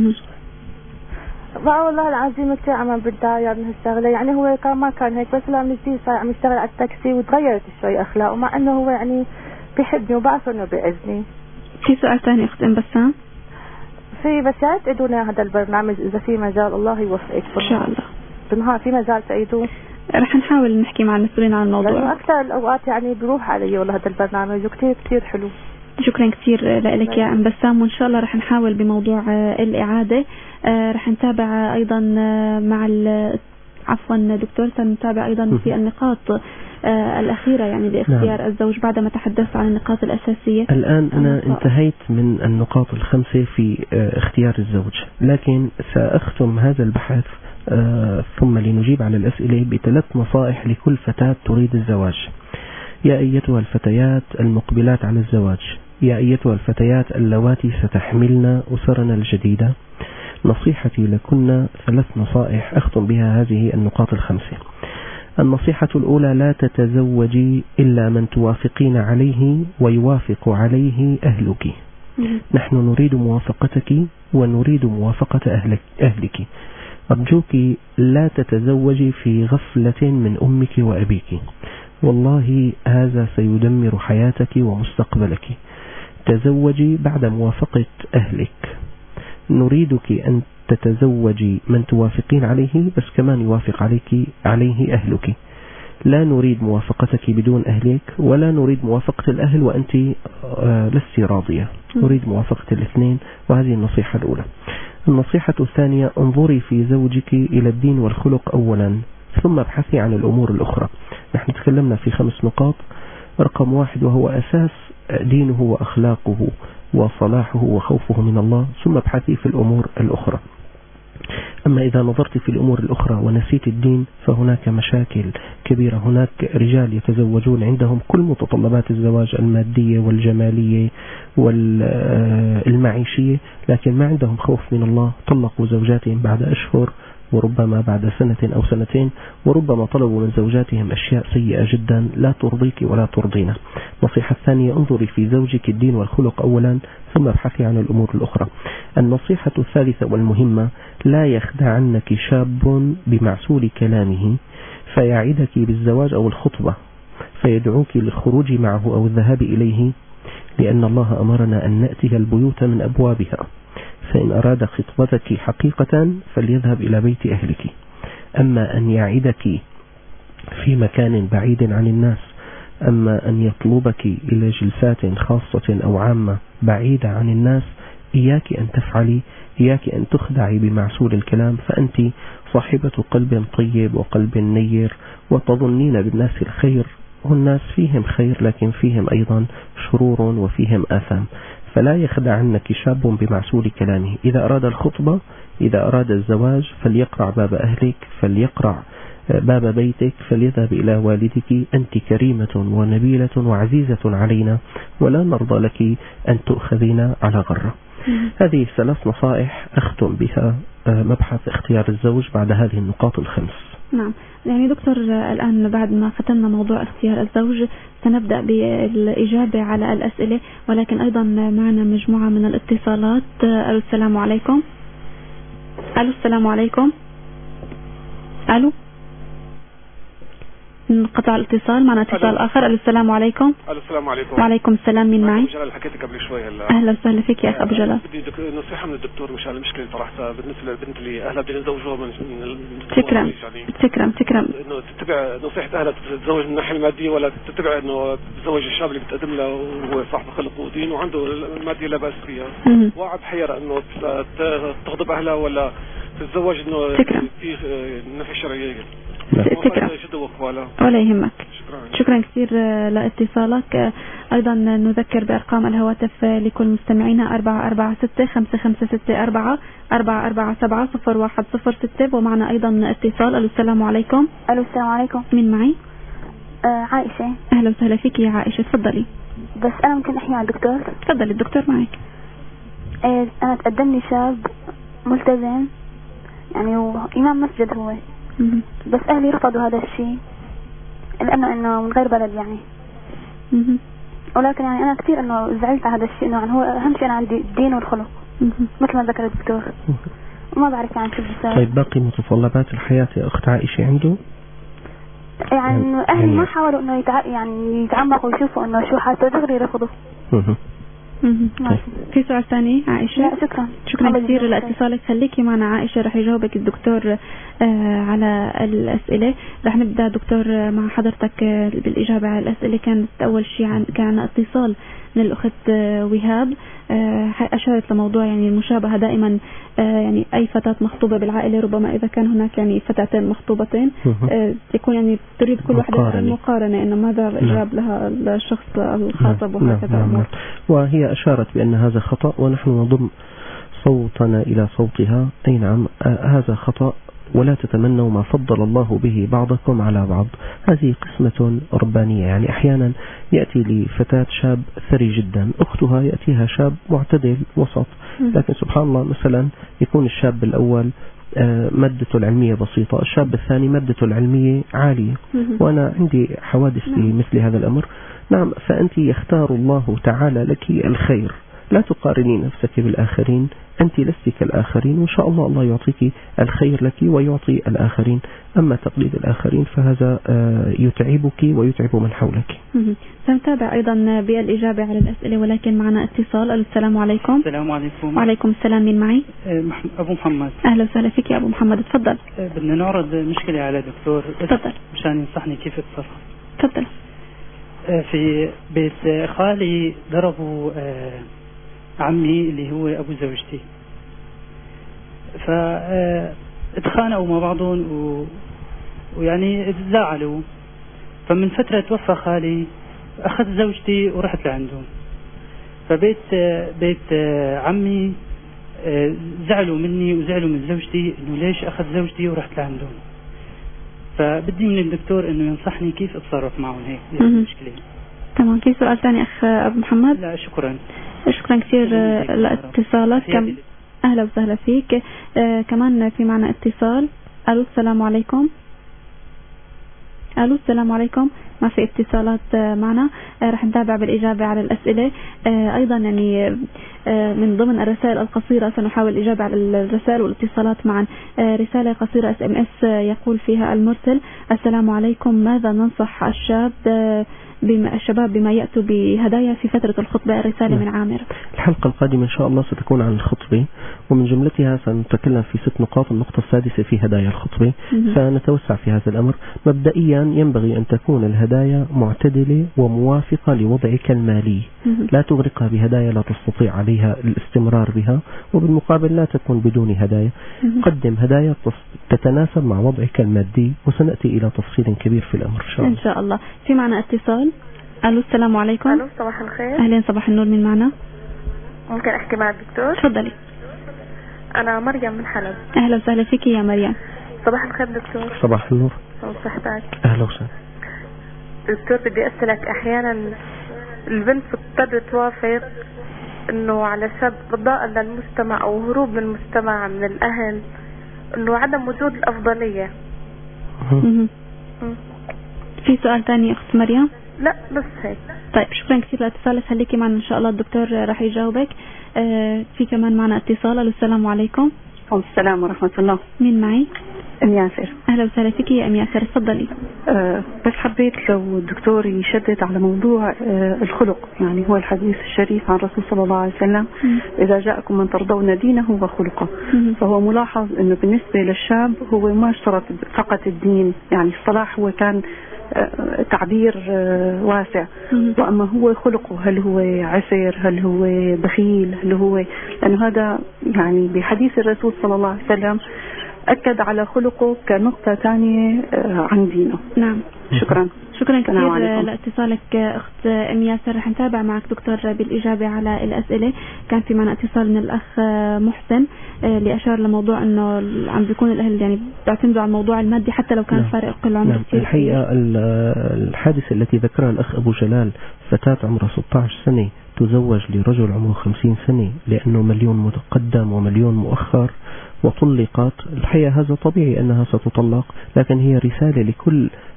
والله العظيم كثير عم بتضايق من هالشغله، يعني هو كان ما كان هيك، بس لما جديد صار عم يشتغل على التاكسي وتغيرت شوي اخلاقه، مع انه هو يعني بيحبني وبعرف انه بيعزني. في سؤال ثاني اخت ام بسام؟ في بس يا تأيدونا هذا البرنامج اذا في مجال، الله يوفقك ان شاء الله. بالنهار في مجال تأيدوه؟ رح نحاول نحكي مع المسؤولين عن الموضوع. لأنه أكثر الأوقات يعني بروح علي والله هذا البرنامج وكتير كتير حلو. شكرا كثير لك يا ام بسام، وان شاء الله رح نحاول بموضوع الإعادة. رح نتابع ايضا مع عفوا دكتور سنتابع ايضا في النقاط الأخيرة يعني لاختيار نعم. الزوج بعدما تحدثت عن النقاط الأساسية. الآن أنا انتهيت من النقاط الخمسة في اختيار الزوج، لكن سأختم هذا البحث ثم لنجيب على الأسئلة بثلاث نصائح لكل فتاة تريد الزواج. يا أيتها الفتيات المقبلات على الزواج، يا أيتها الفتيات اللواتي ستحملن أسرنا الجديدة، نصيحتي لكن ثلاث نصائح أختم بها هذه النقاط الخمسة. النصيحة الأولى: لا تتزوجي إلا من توافقين عليه ويوافق عليه أهلك. نحن نريد موافقتك ونريد موافقة أهلك. أرجوك لا تتزوجي في غفلة من أمك وأبيك، والله هذا سيدمر حياتك ومستقبلك. تزوجي بعد موافقة أهلك. نريدك أن تتزوجي من توافقين عليه بس كمان يوافق عليه أهلك. لا نريد موافقتك بدون أهلك، ولا نريد موافقة الأهل وأنت لست راضية. نريد موافقة الاثنين، وهذه النصيحة الأولى. النصيحة الثانية: انظري في زوجك إلى الدين والخلق أولا، ثم ابحثي عن الأمور الأخرى. نحن تكلمنا في 5 نقاط. رقم 1 وهو أساس دينه وأخلاقه وصلاحه وخوفه من الله، ثم ابحثي في الأمور الأخرى. أما إذا نظرت في الأمور الأخرى ونسيت الدين فهناك مشاكل كبيرة. هناك رجال يتزوجون عندهم كل متطلبات الزواج المادية والجمالية والمعيشية، لكن ما عندهم خوف من الله. طلقوا زوجاتهم بعد أشهر، وربما بعد 1 أو 2 سنين، وربما طلبوا من زوجاتهم أشياء سيئة جدا لا ترضيك ولا ترضينا. النصيحة الثانية: انظري في زوجك الدين والخلق أولا، ثم ابحثي عن الأمور الأخرى. النصيحة الثالثة والمهمة: لا يخدعنك شاب بمعسول كلامه فيعدك بالزواج أو الخطبة فيدعوك للخروج معه أو الذهاب إليه، لأن الله أمرنا أن نأتي البيوت من أبوابها، فإن أراد خطبتك حقيقة فليذهب إلى بيت أهلك. أما أن يعدك في مكان بعيد عن الناس، أما أن يطلبك إلى جلسات خاصة أو عامة بعيدة عن الناس، إياك أن تفعلي، إياك أن تخدعي بمعسول الكلام، فأنت صاحبة قلب طيب وقلب نير وتظنين بالناس الخير، والناس فيهم خير لكن فيهم أيضا شرور وفيهم آثام. فلا يخدعنك شاب بمعسول كلامه. إذا أراد الخطبة، إذا أراد الزواج، فليقرع باب أهلك، فليقرع باب بيتك، فليذهب إلى والدك: أنت كريمة ونبيلة وعزيزة علينا، ولا نرضى لك أن تؤخذين على غرة. هذه 3 نصائح أختم بها مبحث اختيار الزوج بعد هذه النقاط ال5. نعم، يعني دكتور الآن بعد ما ختمنا موضوع اختيار الزوج سنبدأ بالإجابة على الأسئلة، ولكن أيضا معنا مجموعة من الاتصالات. ألو السلام عليكم. ألو السلام عليكم. ألو، انقطع الاتصال. معنا اتصال آخر. ألو السلام عليكم. ألو السلام عليكم. وعليكم السلام. مين معي؟ جلال، حكيتك قبل شوي هلا. أهلا وسهلا فيك يا أخ أبو جلال. بدي نصيحة من الدكتور مشان المشكلة اللي طرحتها بالنسبة للبنت اللي أهلها بدهم يزوجوها من تكرم إنه تتبع نصيحة أهلها تتزوج من الناحية المادية، ولا تتبع إنه تتزوج الشاب اللي بتقدم له وهو صاحب خلق ودين وعنده المادية لا بأس فيها. واحد حيرة إنه تغضب أهلها ولا تتزوج إنه في ناحية شرعية. تكرم ولا يهمك. شكرا كثير لاتصالك. أيضا نذكر بأرقام الهواتف لكل مستمعينا: 446-556-4447-01006. ومعنا أيضا اتصال. ألو السلام عليكم. ألو السلام عليكم. مين معي؟ عائشة. أهلا وسهلا فيك يا عائشة، تفضلي. بس أنا ممكن أحكي مع الدكتور؟ تفضلي الدكتور معك. أنا تقدم لي شاب ملتزم يعني وإمام مسجد هو، بس أهلي رفضوا هذا الشيء لأنه من غير بلد يعني. ولكن يعني أنا كثير إنه زعلت على هذا الشيء، إنه يعني هو أهم شيء أنا عندي الدين والخلق مثل ما ذكر الدكتور، وما بعرف يعني شو بصير. طيب باقي متطلبات الحياة يا أخت عائشة عنده؟ يعني أهلي ما حاولوا إنه يعني يتعمقوا ويشوفوا إنه شو حتى دغري رفضوا. في سؤال ثاني عائشة؟ لا شكرا كثير لاتصالك. خليكي معنا عائشة، رح يجاوبك الدكتور على الأسئلة. رح نبدأ دكتور مع حضرتك بالإجابة على الأسئلة. كانت أول شيء كان اتصال من الأخت وهاب، أشارت لموضوع يعني المشابهة دائما، يعني أي فتاة مخطوبة بالعائلة ربما إذا كان هناك يعني فتاتين مخطوبتين يكون يعني تريد كل واحدة المقارنة إنه ماذا جاب لها الشخص الخاطب وهكذا. وهي أشارت بأن هذا خطأ ونحن نضم صوتنا إلى صوتها. أي نعم هذا خطأ، ولا تتمنوا ما فضل الله به بعضكم على بعض. هذه قسمة ربانية. يعني أحيانا يأتي لفتاة شاب ثري جدا، أختها يأتيها شاب معتدل وسط، لكن سبحان الله مثلا يكون الشاب الأول مادته العلمية بسيطة، الشاب الثاني مادته العلمية عالية. وأنا عندي حوادث لمثل هذا الأمر. نعم، فأنت يختار الله تعالى لك الخير، لا تقارني نفسك بالآخرين، أنت لست كالآخرين، وإن شاء الله الله يعطيك الخير لك ويعطي الآخرين. أما تقليد الآخرين فهذا يتعبك ويتعب من حولك. سنتابع أيضا بالإجابة على الأسئلة، ولكن معنا اتصال. السلام عليكم. السلام عليكم. وعليكم السلام. من معي؟ أبو محمد. أهلا وسهلا فيك يا أبو محمد، تفضل. بدنا نعرض مشكلة على دكتور تفضل مشان ينصحني كيف اتصرف. تفضل. في بيت خالي ضربوا عمي اللي هو أبو زوجتي، فاتخانقوا مع بعضهم ويعني تزاعلوا. فمن فترة توفى خالي، أخذ زوجتي ورحت لعندهم. فبيت عمي زعلوا مني وزعلوا من زوجتي إنه ليش أخذ زوجتي ورحت لعندهم. فبدي من الدكتور إنه ينصحني كيف أتصرف معهم هيك المشكلة. تمام. في سؤال ثاني أخ أبو محمد؟ لا شكرا. شكرا كثير لاتصالك. أهلا وسهلا فيك. كمان في معنا اتصال. ألو السلام عليكم. ألو السلام عليكم. ما في اتصالات معنا. رح نتابع بالإجابة على الأسئلة. أيضا يعني من ضمن الرسائل القصيرة سنحاول الإجابة على الرسائل والاتصالات معا. رسالة قصيرة SMS يقول فيها المرسل: السلام عليكم، ماذا ننصح الشباب بما يأتوا بهدايا في فترة الخطبة؟ الرسالة من عامر. الحلقة القادمة إن شاء الله ستكون عن الخطبة، ومن جملتها سنتكلم في 6 نقاط. النقطة السادسة في هدايا الخطبة، فنتوسع في هذا الأمر. مبدئيا ينبغي أن تكون الهدايا معتدلة وموافقة لوضعك المالي، لا تغرقها بهدايا لا تستطيع عليها الاستمرار بها، وبالمقابل لا تكون بدون هدايا. قدم هدايا تتناسب مع وضعك المادي، وسنأتي إلى تفصيل كبير في الأمر إن شاء الله. في معنا اتصال. ألو السلام عليكم. ألو صباح الخير. أهلا صباح النور. من معنا؟ ممكن أحكي مع الدكتور؟ تفضلي. أنا مريم من حلب. أهلا وسهلا فيك يا مريم. صباح الخير دكتور. صباح النور. صحتك. أهلا وسهلا دكتور. بدي أسألك، أحيانا البنت بتضطر توافق إنه على سبب رضاء للمجتمع أو هروب من المجتمع من الأهل، إنه عدم وجود الأفضلية. في سؤال ثاني أخت مريم؟ لا بس هيك. طيب شكرا كثير لاتصالك. خليكي معنا إن شاء الله الدكتور راح يجاوبك. في كمان معنا اتصال. السلام عليكم. السلام ورحمة الله. مين معي؟ أم ياسر. أهلا وسهلا فيك يا أم ياسر، تفضلي. بس حبيت لو الدكتور يشدد على موضوع الخلق. يعني هو الحديث الشريف عن الرسول صلى الله عليه وسلم: إذا جاءكم من ترضون دينه وخلقه. فهو ملاحظ أنه بالنسبة للشاب هو ما اشترط فقط الدين، يعني الصلاح هو كان تعبير واسع، وأما هو خلقه، هل هو عسر، هل هو بخيل، هل هو، لأنه هذا يعني بحديث الرسول صلى الله عليه وسلم أكد على خلقه كنقطة ثانية عن دينه. نعم. شكرا. شكرا كثير لاتصالك أخت أم ياسر. رح نتابع معك دكتور بالإجابة على الأسئلة. كان في معنا اتصال من الأخ محسن اللي أشار لموضوع أنه عم بيكون الأهل يعني بيعتمدوا على الموضوع المادي حتى لو كان فارق العمر كثير. الحقيقة الحادثة التي ذكرها الأخ أبو جلال، فتاة عمرها 16 سنة تزوج لرجل عمره 50 سنة لأنه مليون متقدم ومليون مؤخر وطلقت. الحقيقة هذا طبيعي أنها ستطلق، لكن هي رسالة لكل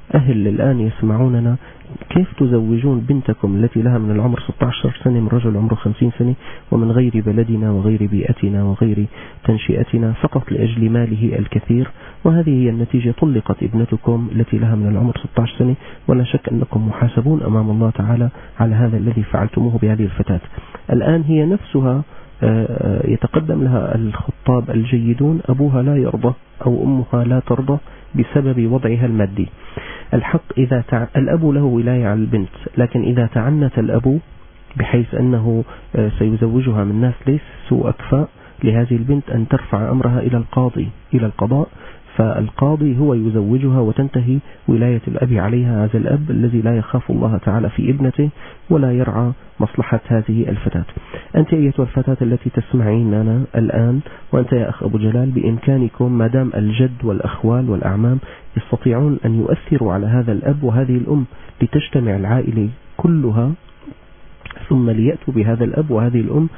أهل الآن يسمعوننا، كيف تزوجون بنتكم التي لها من العمر 16 سنة من رجل عمره 50 سنة ومن غير بلدنا وغير بيئتنا وغير تنشئتنا فقط لأجل ماله الكثير؟ وهذه هي النتيجة. طلقت ابنتكم التي لها من العمر 16 سنة، ولا شك أنكم محاسبون أمام الله تعالى على هذا الذي فعلتموه بهذه الفتاة. الآن هي نفسها يتقدم لها الخطاب الجيدون، أبوها لا يرضى أو أمها لا ترضى بسبب وضعها المادي. الحق الأب له ولاية على البنت، لكن إذا تعنت الأب بحيث أنه سيزوجها من ناس ليسوا أكفاء لهذه البنت أن ترفع أمرها إلى القاضي إلى القضاء، فالقاضي هو يزوجها وتنتهي ولاية الأب عليها، هذا الأب الذي لا يخاف الله تعالى في ابنته ولا يرعى مصلحة هذه الفتاة. أنت أيتها الفتاة التي تسمعيننا الآن، وأنت يا أخ أبو جلال، بإمكانكم ما دام الجد والأخوال والأعمام يستطيعون أن يؤثروا على هذا الأب وهذه الأم لتجتمع العائلة كلها، ثم ليأتوا بهذا الأب وهذه الأم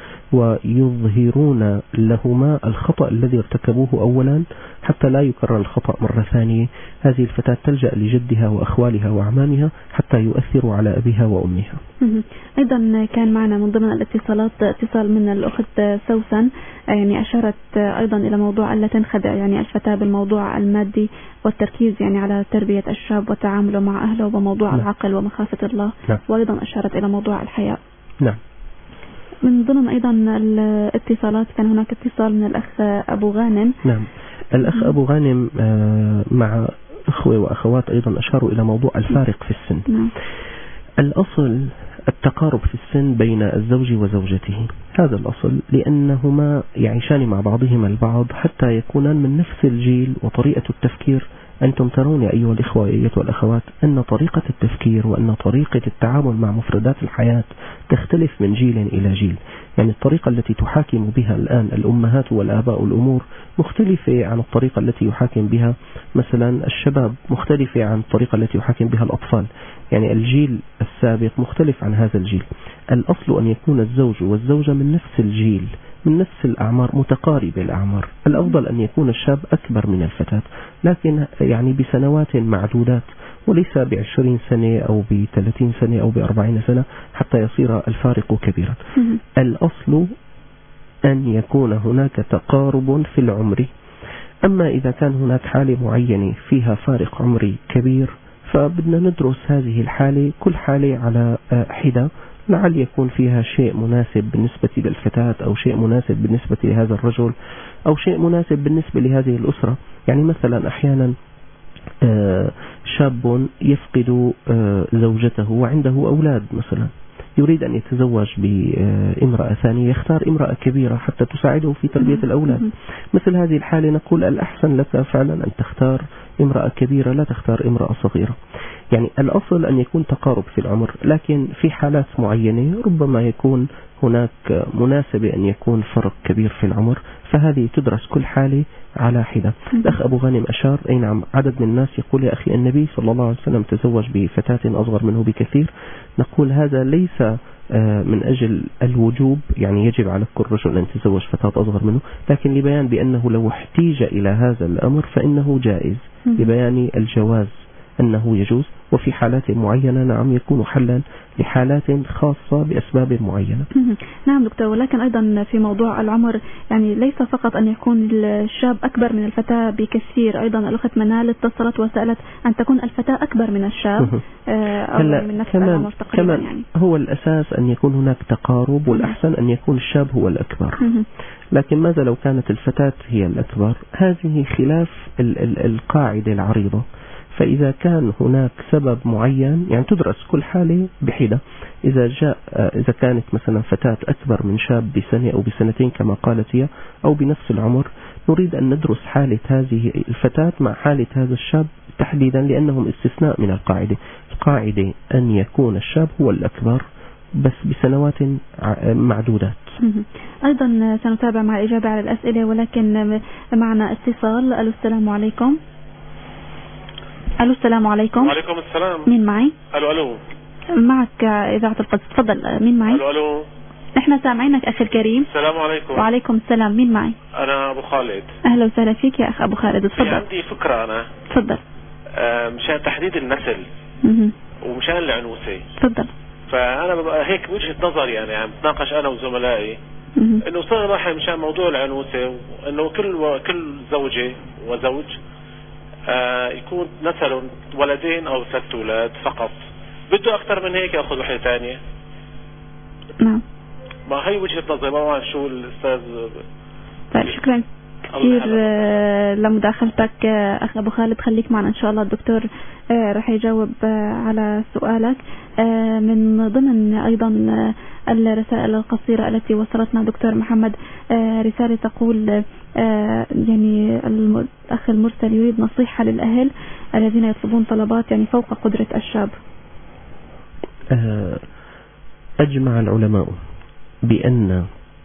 ويظهرون لهما الخطأ الذي ارتكبوه أولا حتى لا يكرر الخطأ مرة ثانية. هذه الفتاة تلجأ لجدها وأخوالها وأعمامها حتى يؤثروا على أبيها وأمها. أيضا كان معنا من ضمن الاتصالات اتصال من الأخت سوسن، يعني أشارت أيضا إلى موضوع ألا تنخدع يعني الفتاة بالموضوع المادي والتركيز يعني على تربية الشاب وتعامله مع أهله وبموضوع العقل ومخافة الله. وأيضا أشارت إلى موضوع الحياء. نعم. من ضمن أيضا الاتصالات كان هناك اتصال من الأخ أبو غانم. نعم. الأخ أبو غانم مع أخوة وأخوات أيضا أشاروا إلى موضوع الفارق في السن. نعم. الأصل التقارب في السن بين الزوج وزوجته، هذا الأصل، لأنهما يعيشان مع بعضهما البعض حتى يكونان من نفس الجيل وطريقة التفكير. أنتم ترون يا أيها الإخوة وأيتها الأخوات أن طريقة التفكير وأن طريقة التعامل مع مفردات الحياة تختلف من جيل إلى جيل. يعني الطريقة التي تحاكم بها الآن الأمهات والآباء الأمور مختلفة عن الطريقة التي يحاكم بها مثلا الشباب، مختلفة عن الطريقة التي يحاكم بها الأطفال. يعني الجيل السابق مختلف عن هذا الجيل. الأصل أن يكون الزوج والزوجة من نفس الجيل، من نفس الأعمار، متقاربة الأعمار. الأفضل أن يكون الشاب أكبر من الفتاة، لكن يعني بسنوات معدودات، وليس ب20 سنة أو ب30 سنة أو ب40 سنة حتى يصير الفارق كبيرا. الأصل أن يكون هناك تقارب في العمر. أما إذا كان هناك حالة معينة فيها فارق عمري كبير، فبدنا ندرس هذه الحالة كل حالة على حدة، لعل يكون فيها شيء مناسب بالنسبة للفتاة أو شيء مناسب بالنسبة لهذا الرجل أو شيء مناسب بالنسبة لهذه الأسرة. يعني مثلا أحيانا شاب يفقد زوجته وعنده أولاد، مثلا يريد أن يتزوج بامرأة ثانية، يختار امرأة كبيرة حتى تساعده في تربية الأولاد. مثل هذه الحالة نقول الأحسن لك فعلا أن تختار امرأة كبيرة، لا تختار امرأة صغيرة. يعني الأصل أن يكون تقارب في العمر، لكن في حالات معينة ربما يكون هناك مناسبة أن يكون فرق كبير في العمر، فهذه تدرس كل حالة على حدة. الأخ أبو غانم أشار، أي نعم، عدد من الناس يقول يا أخي النبي صلى الله عليه وسلم تزوج بفتاة أصغر منه بكثير. نقول هذا ليس من أجل الوجوب، يعني يجب على كل رجل أن يتزوج فتاة أصغر منه، لكن لبيان بأنه لو احتيج إلى هذا الأمر فإنه جائز، لبيان الجواز أنه يجوز، وفي حالات معينة نعم يكون حلا لحالات خاصة بأسباب معينة. نعم دكتور، ولكن أيضا في موضوع العمر يعني ليس فقط أن يكون الشاب أكبر من الفتاة بكثير، أيضا الأخت منال اتصلت وسألت أن تكون الفتاة أكبر من الشاب أو من نفس العمر تقريبا. يعني هو الأساس أن يكون هناك تقارب، والأحسن أن يكون الشاب هو الأكبر. لكن ماذا لو كانت الفتاة هي الأكبر؟ هذه خلاف القاعدة العريضة. فإذا كان هناك سبب معين، يعني تدرس كل حالة بحدة. إذا كانت مثلا فتاة أكبر من شاب بسنة أو بسنتين كما قالت هي، أو بنفس العمر، نريد أن ندرس حالة هذه الفتاة مع حالة هذا الشاب تحديدا، لأنهم استثناء من القاعدة. القاعدة أن يكون الشاب هو الأكبر بس بسنوات معدودات. أيضا سنتابع مع إجابة على الأسئلة، ولكن معنا اتصال. ألو السلام عليكم. ألو السلام عليكم. وعليكم السلام. مين معي؟ ألو. معك إذاعة القدس، تفضل. مين معي؟ ألو. إحنا سامعينك أخي الكريم. السلام عليكم. وعليكم السلام. مين معي؟ أنا أبو خالد. أهلا وسهلا فيك يا أخ أبو خالد، تفضل. عندي فكرة أنا. تفضل. مشان تحديد النسل ومشان العنوسة. تفضل. فأنا ببقى هيك وجهة نظري يعني عم بتناقش أنا وزملائي إنه صار راح مشان موضوع العنوسة، إنه كل زوجة وزوج يكون نسل ولدين أو 3 أولاد فقط. بده أكثر من هيك يأخذ وحدة ثانية. نعم. ما هي وجهة نظري، ما بعرف شو الأستاذ. طيب شكرا كثير لمداخلتك أخ أبو خالد. خليك معنا إن شاء الله. الدكتور رح يجاوب على سؤالك. من ضمن أيضا الرسائل القصيرة التي وصلتنا دكتور محمد رسالة تقول يعني الأخ المرسل يريد نصيحة للأهل الذين يطلبون طلبات يعني فوق قدرة الشاب. أجمع العلماء بأن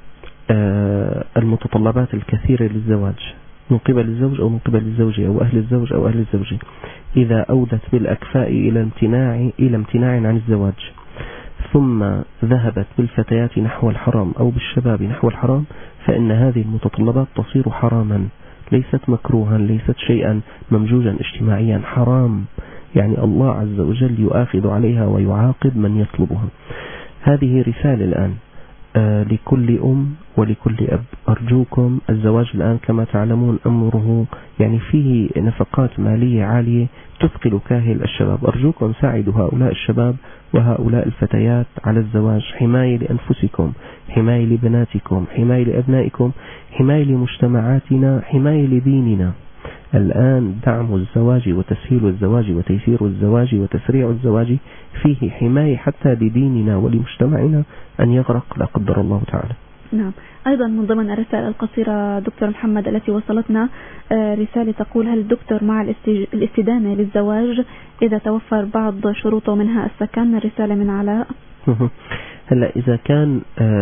المتطلبات الكثيرة للزواج من قبل الزوج أو من قبل الزوجة أو أهل الزوج أو أهل الزوجة إذا أودت بالأكفاء إلى امتناع عن الزواج ثم ذهبت بالفتيات نحو الحرام أو بالشباب نحو الحرام، فإن هذه المتطلبات تصير حراما، ليست مكروها، ليست شيئا ممجوجا اجتماعيا، حرام. يعني الله عز وجل يؤاخذ عليها ويعاقب من يطلبها. هذه رسالة الآن لكل أم ولكل أب. أرجوكم، الزواج الآن كما تعلمون أمره يعني فيه نفقات مالية عالية تثقل كاهل الشباب. أرجوكم ساعدوا هؤلاء الشباب وهؤلاء الفتيات على الزواج، حماية لأنفسكم، حماية لبناتكم، حماية لأبنائكم، حماية لمجتمعاتنا، حماية لديننا. الآن دعم الزواج وتسهيل الزواج وتيسير الزواج وتسريع الزواج فيه حماية حتى لديننا ولمجتمعنا أن يغرق لا قدر الله تعالى. نعم. أيضا من ضمن الرسائل القصيرة دكتور محمد التي وصلتنا رسالة تقول: هل الدكتور مع الاستدانة للزواج إذا توفر بعض شروطه منها السكن؟ رسالة من علاء. هلا إذا كان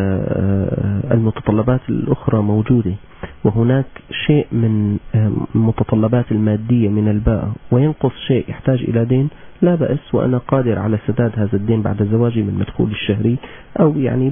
المتطلبات الأخرى موجودة وهناك شيء من المتطلبات المادية من الباءة وينقص شيء يحتاج إلى دين، لا بأس، وأنا قادر على سداد هذا الدين بعد زواجي من مدخول الشهري أو يعني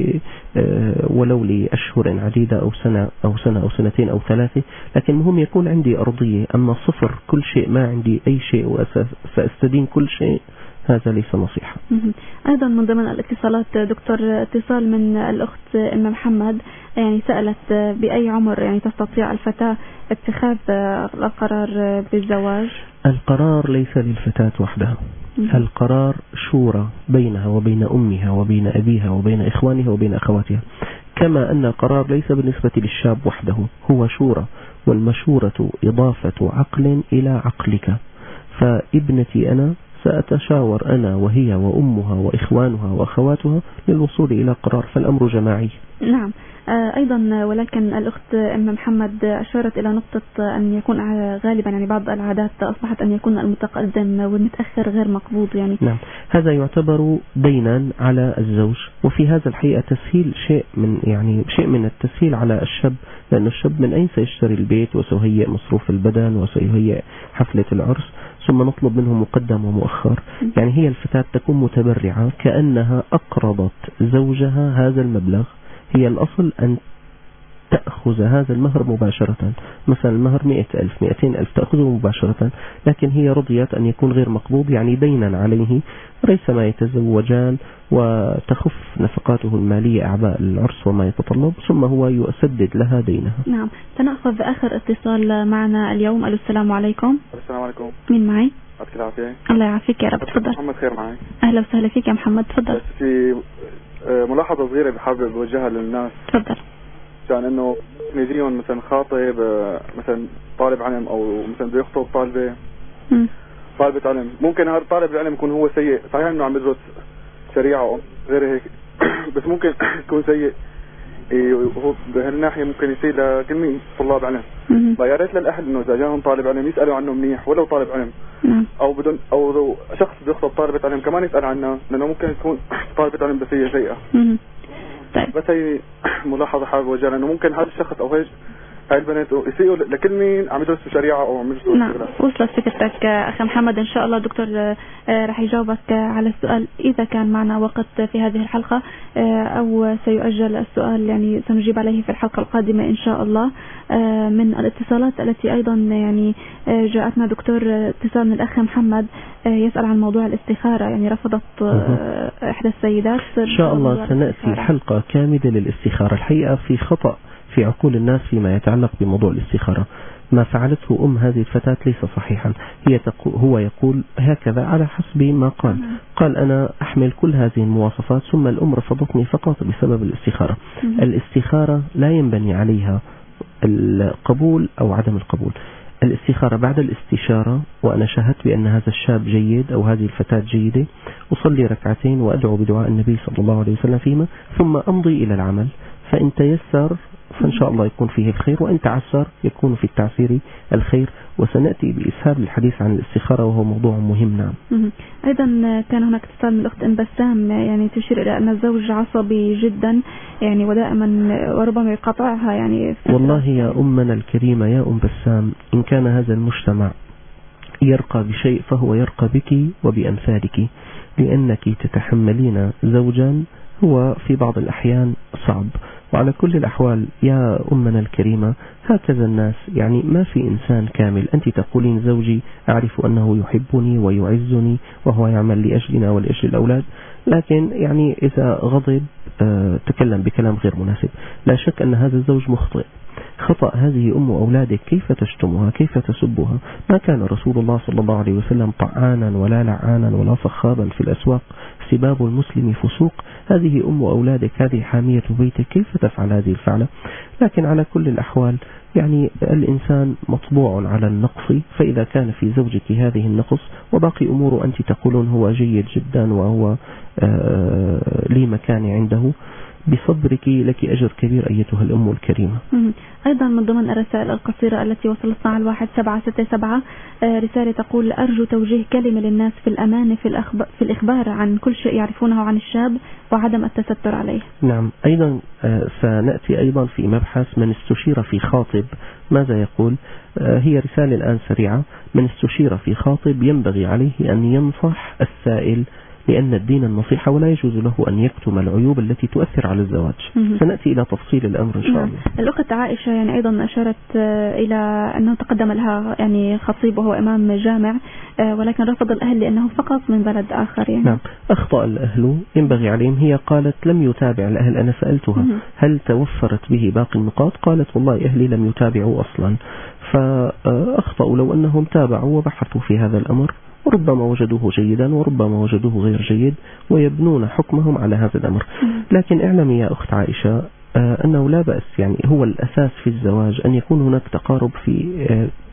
ولو لأشهر عديدة أو سنة أو سنتين أو 3. لكن مهم يكون عندي أرضية. أما صفر كل شيء ما عندي أي شيء وسأستدين كل شيء، هذا ليس نصيحة. أيضا من ضمن الاتصالات دكتور اتصال من الأخت أم محمد، يعني سألت بأي عمر يعني تستطيع الفتاة اتخاذ القرار بالزواج؟ القرار ليس للفتاة وحدها، القرار شورى بينها وبين أمها وبين أبيها وبين إخوانها وبين أخواتها، كما أن القرار ليس بالنسبة للشاب وحده، هو شورى، والمشورة إضافة عقل إلى عقلك. فابنتي أنا سأتشاور أنا وهي وأمها وإخوانها وأخواتها للوصول إلى قرار، فالأمر جماعي. نعم. أيضا ولكن الأخت أم محمد أشارت إلى نقطة أن يكون غالبا يعني بعض العادات أصبحت أن يكون المتقدم والمتأخر غير مقبوض يعني. نعم، هذا يعتبر دينا على الزوج، وفي هذا الحقيقة تسهيل شيء من التسهيل على الشاب، لأن الشاب من أين سيشتري البيت وسيهيئ مصروف البدن وسيهيئ حفلة العرس، ثم نطلب منه مقدم ومؤخر. يعني هي الفتاة تكون متبرعة كأنها أقرضت زوجها هذا المبلغ. هي الأصل أن تأخذ هذا المهر مباشرة، مثلا المهر 100,000 200,000 تأخذه مباشرة، لكن هي رضيت أن يكون غير مقبوض، يعني دينا عليه ريثما يتزوجان وتخف نفقاته المالية أعباء العرس وما يتطلب، ثم هو يسدد لها دينها. نعم. سنأخذ آخر اتصال معنا اليوم. السلام عليكم. السلام عليكم. مين معي؟ يعطيك العافية. الله يعافيك يا رب. تفضل. محمد خير معي. أهلا وسهلا فيك يا محمد. تفضل. بس في ملاحظة صغيرة بحابب أوجهها للناس. تفضل. كان إنه نجيهم مثلا خاطب مثلا طالب علم أو مثلا بده يخطب طالبة علم، ممكن هذا طالب العلم يكون هو سيء، صحيح إنه عم يدرس شريعة أو غير هيك بس ممكن يكون سيء وهو بهالناحية ممكن يصير لكل طلاب علم. فيا ريت للأهل إنه إذا جاهم طالب علم يسألوا عنه منيح، ولو طالب علم أو بدون أو شخص بده يخطب طالبة علم كمان يسأل عنها، لأنه ممكن تكون طالبة علم بس هي سيئة. طيب. بس هي ملاحظة حابب وجهها، لأنه ممكن هذا الشخص أو هيك هاي البنات يسيئوا لكل مين عم يدرسوا شريعة أو عم يدرسوا نعم. وصلت فكرتك أخي محمد. إن شاء الله دكتور راح يجاوبك على السؤال إذا كان معنا وقت في هذه الحلقة، أو سيؤجل السؤال يعني سنجيب عليه في الحلقة القادمة إن شاء الله. من الاتصالات التي أيضا يعني جاءتنا دكتور اتصال من الأخ محمد يسأل عن موضوع الاستخارة، يعني رفضت إحدى السيدات. إن شاء الله سنأتي حلقة كاملة للاستخارة. الحقيقة في خطأ في عقول الناس فيما يتعلق بموضوع الاستخارة. ما فعلته هذه الفتاة ليس صحيحا. هو يقول هكذا على حسب ما قال أنا أحمل كل هذه المواصفات ثم الأم رفضتني فقط بسبب الاستخارة. الاستخارة لا ينبني عليها القبول أو عدم القبول. الاستخارة بعد الاستشارة وأنا شاهدت بأن هذا الشاب جيد أو هذه الفتاة جيدة، أصلي ركعتين وأدعو بدعاء النبي صلى الله عليه وسلم فيما، ثم أمضي إلى العمل. فإن تيسر فإن شاء الله يكون فيه الخير، وإن تعسر يكون في التعسير الخير. وسنأتي بإسهاب الحديث عن الاستخارة وهو موضوع مهم. نعم. أيضا كان هناك اتصال من الأخت بسام يعني تشير إلى أن الزوج عصبي جدا يعني ودائما وربما يقاطعها يعني. والله يا أمنا الكريمة يا أم بسام، إن كان هذا المجتمع يرقى بشيء فهو يرقى بك وبأمثالك، لأنك تتحملين زوجا هو في بعض الأحيان صعب. وعلى كل الأحوال يا أمنا الكريمة هكذا الناس، يعني ما في إنسان كامل. أنت تقولين زوجي أعرف أنه يحبني ويعزني وهو يعمل لأجلنا ولأجل الأولاد، لكن يعني إذا غضب تكلم بكلام غير مناسب. لا شك أن هذا الزوج مخطئ خطأ. هذه أم أولادك كيف تشتمها كيف تسبها؟ ما كان رسول الله صلى الله عليه وسلم طعانا ولا لعانا ولا صخابا في الأسواق. سباب المسلم فسوق. هذه أم أولادك، هذه حامية بيتك، كيف تفعل هذه الفعلة؟ لكن على كل الأحوال يعني الإنسان مطبوع على النقص، فإذا كان في زوجك هذه النقص وباقي أمور أنت تقولون هو جيد جدا وهو لي مكان عنده، بصبرك لك أجر كبير أيتها الأم الكريمة. أيضا من ضمن الرسائل القصيرة التي وصلتنا على 1767 رسالة تقول أرجو توجيه كلمة للناس في الأمان في الإخبار عن كل شيء يعرفونه عن الشاب وعدم التستر عليه. نعم. أيضا سنأتي أيضا في مبحث من استشير في خاطب ماذا يقول. هي رسالة الآن سريعة. من استشير في خاطب ينبغي عليه أن ينصح السائل، لأن الدين النصيحة ولا يجوز له أن يكتم العيوب التي تؤثر على الزواج. سنأتي إلى تفصيل الأمر إن شاء الله. الأخت عائشة يعني أيضا أشارت إلى أنه تقدم لها يعني خطيب وهو إمام جامع، ولكن رفض الأهل لأنه فقط من بلد آخر يعني. نعم. أخطأ الأهل ينبغي عليهم. هي قالت لم يتابع الأهل. أنا سألتها هل توفرت به باقي النقاط؟ قالت والله أهلي لم يتابعوا أصلا. فأخطأوا. لو أنهم تابعوا وبحثوا في هذا الأمر ربما وجدوه جيدا وربما وجدوه غير جيد، ويبنون حكمهم على هذا الأمر. لكن اعلمي يا أخت عائشة أنه لا بأس، يعني هو الأساس في الزواج أن يكون هناك تقارب في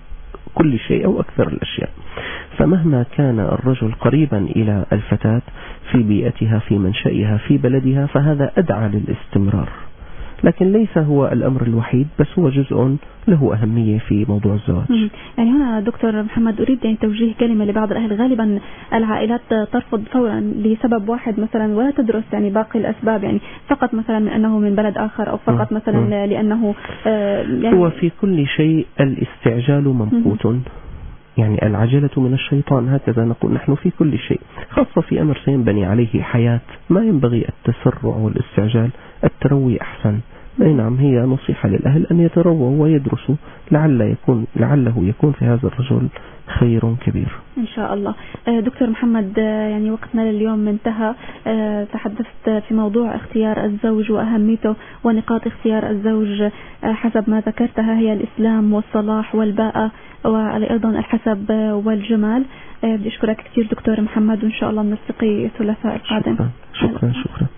كل شيء أو أكثر الأشياء. فمهما كان الرجل قريبا إلى الفتاة في بيئتها في منشئها في بلدها فهذا أدعى للاستمرار، لكن ليس هو الأمر الوحيد، بس هو جزء له أهمية في موضوع الزواج. يعني هنا دكتور محمد أريد يعني توجيه كلمة لبعض الأهل. غالبا العائلات ترفض فورا لسبب واحد مثلا ولا تدرس يعني باقي الأسباب، يعني فقط مثلا من أنه من بلد آخر أو فقط مثلا لأنه يعني هو في كل شيء الاستعجال ممقوت. يعني العجلة من الشيطان، هكذا نقول نحن في كل شيء، خاصة في أمر سينبني عليه حياة ما ينبغي التسرع والاستعجال. التروي أحسن. نعم. هي نصيحة للأهل أن يترووا ويدرسوا لعله يكون في هذا الرجل خير كبير إن شاء الله. دكتور محمد يعني وقتنا لليوم انتهى. تحدثت في موضوع اختيار الزوج وأهميته ونقاط اختيار الزوج حسب ما ذكرتها هي الإسلام والصلاح والباءة وأيضا الحسب والجمال. بدي أشكرك كثير دكتور محمد، وإن شاء الله نلتقي الثلاثاء القادم. شكرا.